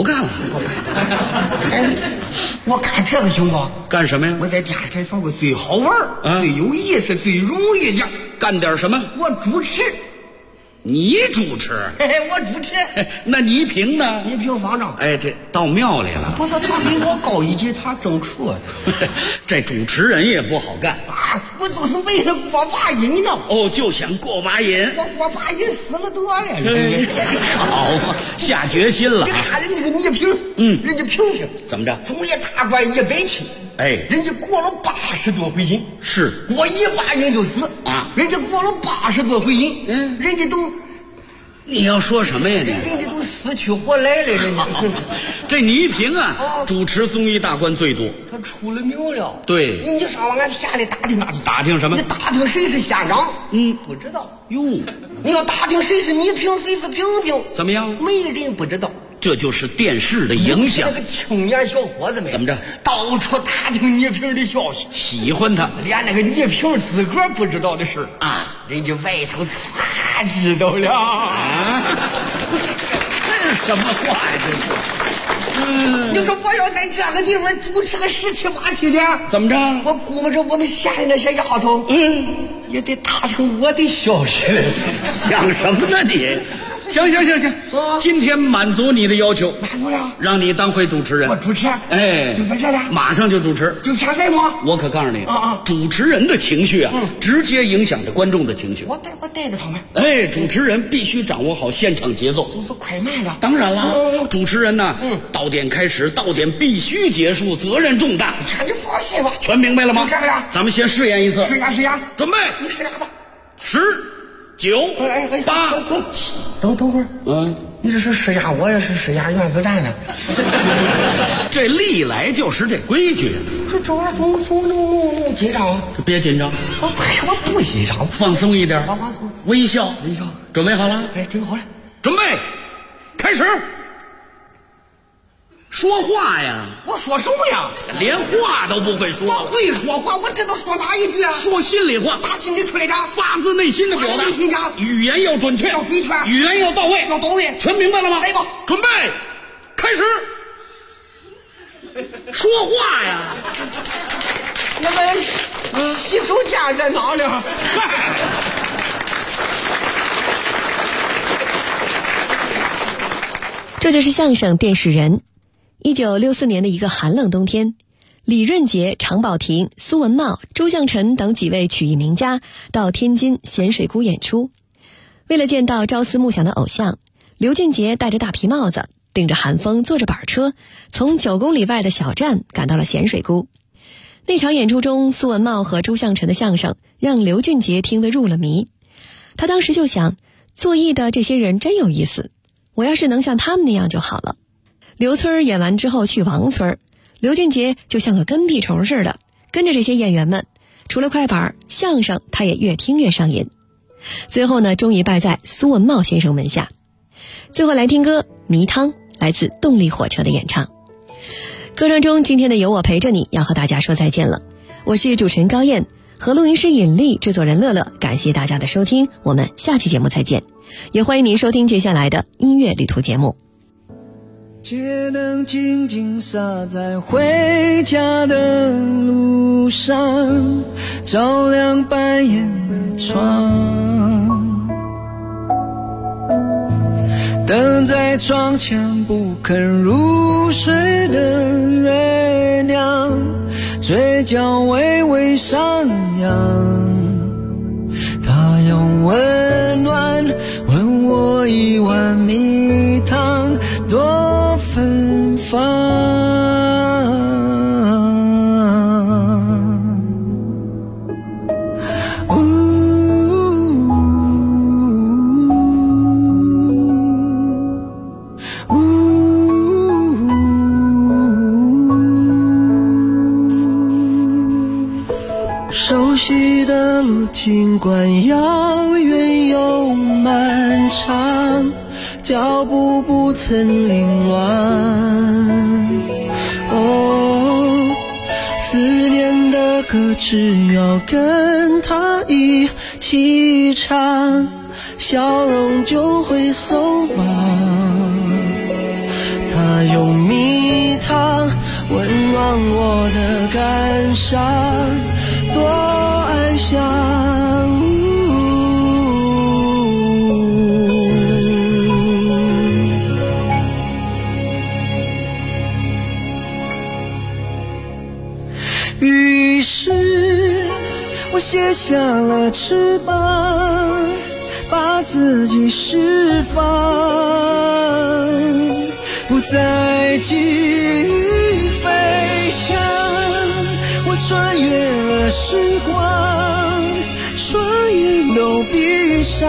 我干这个行不？ 干什么呀？ 我在电视台做过最好玩、最有意思、最容易的。 干点什么？ 我主持。 你主持？ 我主持。 那倪萍呢？ 倪萍方丈。 哎，这到庙里了。 不是，他比我高一级，他正处。 这主持人也不好干啊！我就是为了过把瘾呢。 哦，就想过把瘾。 我过把瘾死了得了。 好，下决心了。 你看人家那个倪萍，人家萍萍怎么着？ 中夜大官170， 哎， 人家过了80多回瘾， 是过一把瘾就死啊！ 人家过了80多回瘾，人家都。 你要说什么呀？ 人家都死去活来了，人家。 这倪萍啊，主持综艺大观最多。 他出了名了。 对， 你上俺县里打听打听什么？ 你打听谁是县长？不知道。 哟， 你要打听谁是倪萍，谁是萍萍， 怎么样？ 没人不知道。 这就是电视的影响。 那个青年小伙子们怎么着？ 到处打听倪萍的消息， 喜欢他， 连那个倪萍自个儿不知道的事啊， 人家外头全知道了。 啊，这是什么话呀？这是。 你说我要在这个地方主持个17、18的， 怎么着？ 我估摸着我们县里那些丫头，也得打听我的消息。 想什么呢你？行，今天满足你的要求， 满足了， 让你当回主持人。 我主持， 哎， 就在这里， 马上就主持， 就现在吗？ 我可告诉你，主持人的情绪啊，直接影响着观众的情绪。 我带着他们。 哎，主持人必须掌握好现场节奏， 就是快慢的。 当然了，主持人呢，到点开始，到点必须结束，责任重大。 你放心吧， 全明白了吗？ 就这个了， 咱们先试验一次。 试验， 准备。 你试验吧。 10、9、8。 等会儿，你这是试验，我也是试验原子弹呢。 这历来就是这规矩。 说这玩意儿总那么紧张？ 别紧张， 我不紧张， 放松一点， 放松， 微笑，准备好了？ 哎，准备好了， 准备，开始。说话呀！ 我说什么呀？ 连话都不会说。 我会说话，我知道说哪一句啊？ 说心里话， 打心里吹着， 发自内心的表达。语言要准确，语言要到位，全明白了吗？ 来吧， 准备，开始。说话呀！ 那么洗手间在哪里？ 嗨。 这就是相声电视人。1964年的一个寒冷冬天，李润杰、常宝霆、苏文茂、周向臣等几位曲艺名家到天津咸水沽演出。为了见到朝思暮想的偶像，刘俊杰戴着大皮帽子，顶着寒风，坐着板车，从9公里外的小站赶到了咸水沽。那场演出中，苏文茂和周向臣的相声让刘俊杰听得入了迷。他当时就想，做艺的这些人真有意思，我要是能像他们那样就好了。刘村演完之后去王村，刘俊杰就像个跟屁虫似的，跟着这些演员们，除了快板，相声他也越听越上瘾。最后呢，终于拜在苏文茂先生门下。最后来听歌《迷汤》，来自动力火车的演唱。歌声中，今天的有我陪着你要和大家说再见了。我是主持人高燕，和录音师尹丽，制作人乐乐，感谢大家的收听，我们下期节目再见。也欢迎您收听接下来的音乐旅途节目。 街灯静静洒在回家的路上，照亮半掩的窗。等在窗前不肯入睡的月亮，嘴角微微上扬。他用温暖问我一碗蜜汤多芬芳。熟悉的路，尽管遥远又漫长，脚步不曾凌乱。哦， 歌只要跟他一起唱，笑容就会松绑。他用蜜糖温暖我的感伤，多安详。于是我卸下了翅膀，把自己释放，不再急于飞翔。我穿越了时光，双眼都闭上，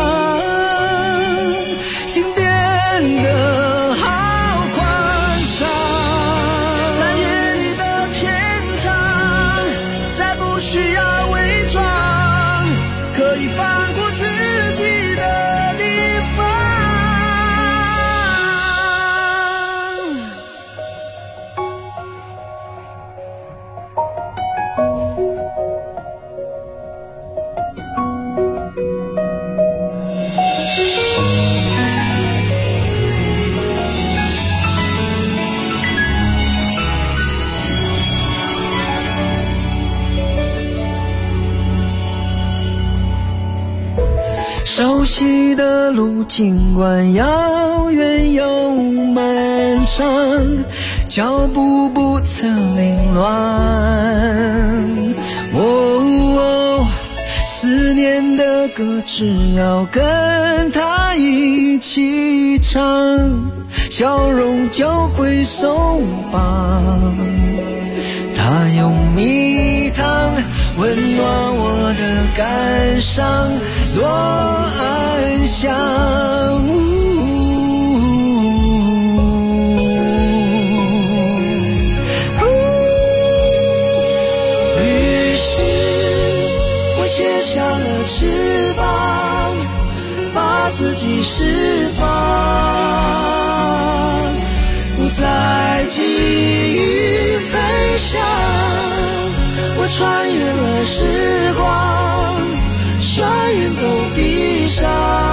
心变得好宽敞。在夜里的天堂，再不需要伪装，可以放过自己的地方。熟悉的路，尽管遥远又漫长，脚步不曾凌乱。思念的歌，只要跟他一起唱，笑容就会松绑。他用蜜糖温暖我的感伤，多安详。于是我卸下了翅膀，把自己释放，不再急于飞翔。我穿越了时光，双眼都闭上，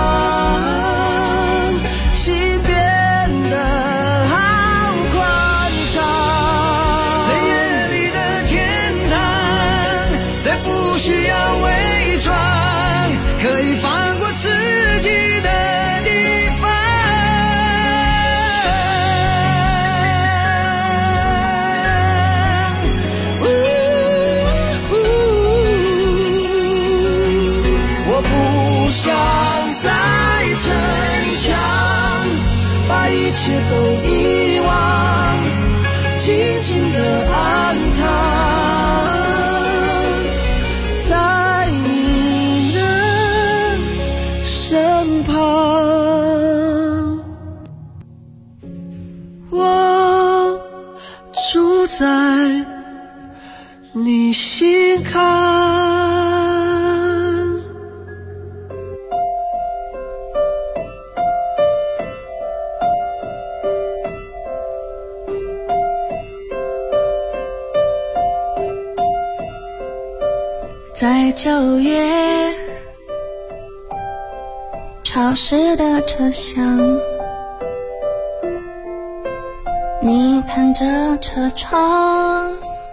心变得好宽敞。在夜里的天堂，再不需要伪装，可以放过自己的地方。我不想再逞强，把一切都遗忘，静静地安躺在你的身旁。我住在你心坎。 在9月潮湿的车厢，你看着车窗，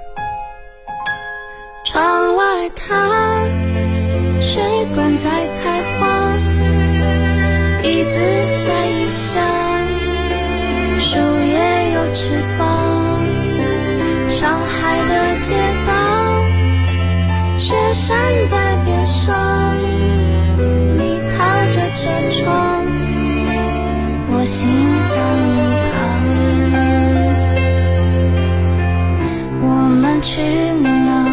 窗外它水管在开花，椅子在异乡，树叶有翅膀，上海的街道，雪山在边上，你靠着车窗，我心脏旁，我们去哪？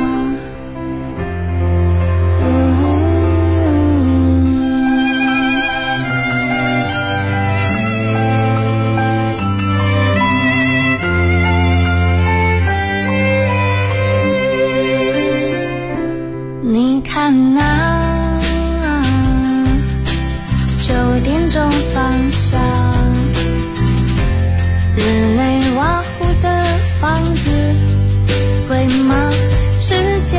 你看那9点钟方向，日内瓦湖的房子贵吗？10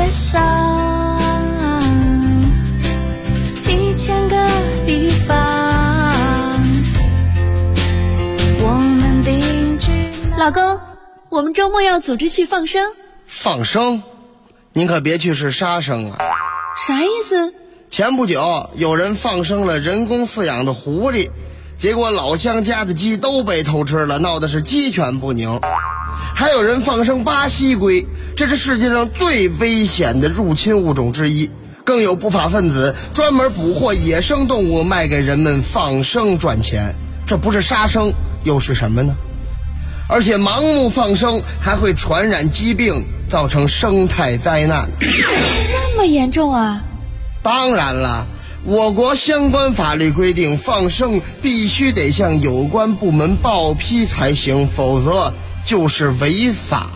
周末要组织去放生。 放生？您可别去是杀生啊！ 啥意思？ 前不久有人放生了人工饲养的狐狸，结果老乡家的鸡都被偷吃了，闹得是鸡犬不宁。还有人放生巴西龟，这是世界上最危险的入侵物种之一。更有不法分子专门捕获野生动物卖给人们放生赚钱，这不是杀生又是什么呢？而且盲目放生还会传染疾病，造成生态灾难。 这么严重啊？ 当然了，我国相关法律规定，放生必须得向有关部门报批才行，否则就是违法。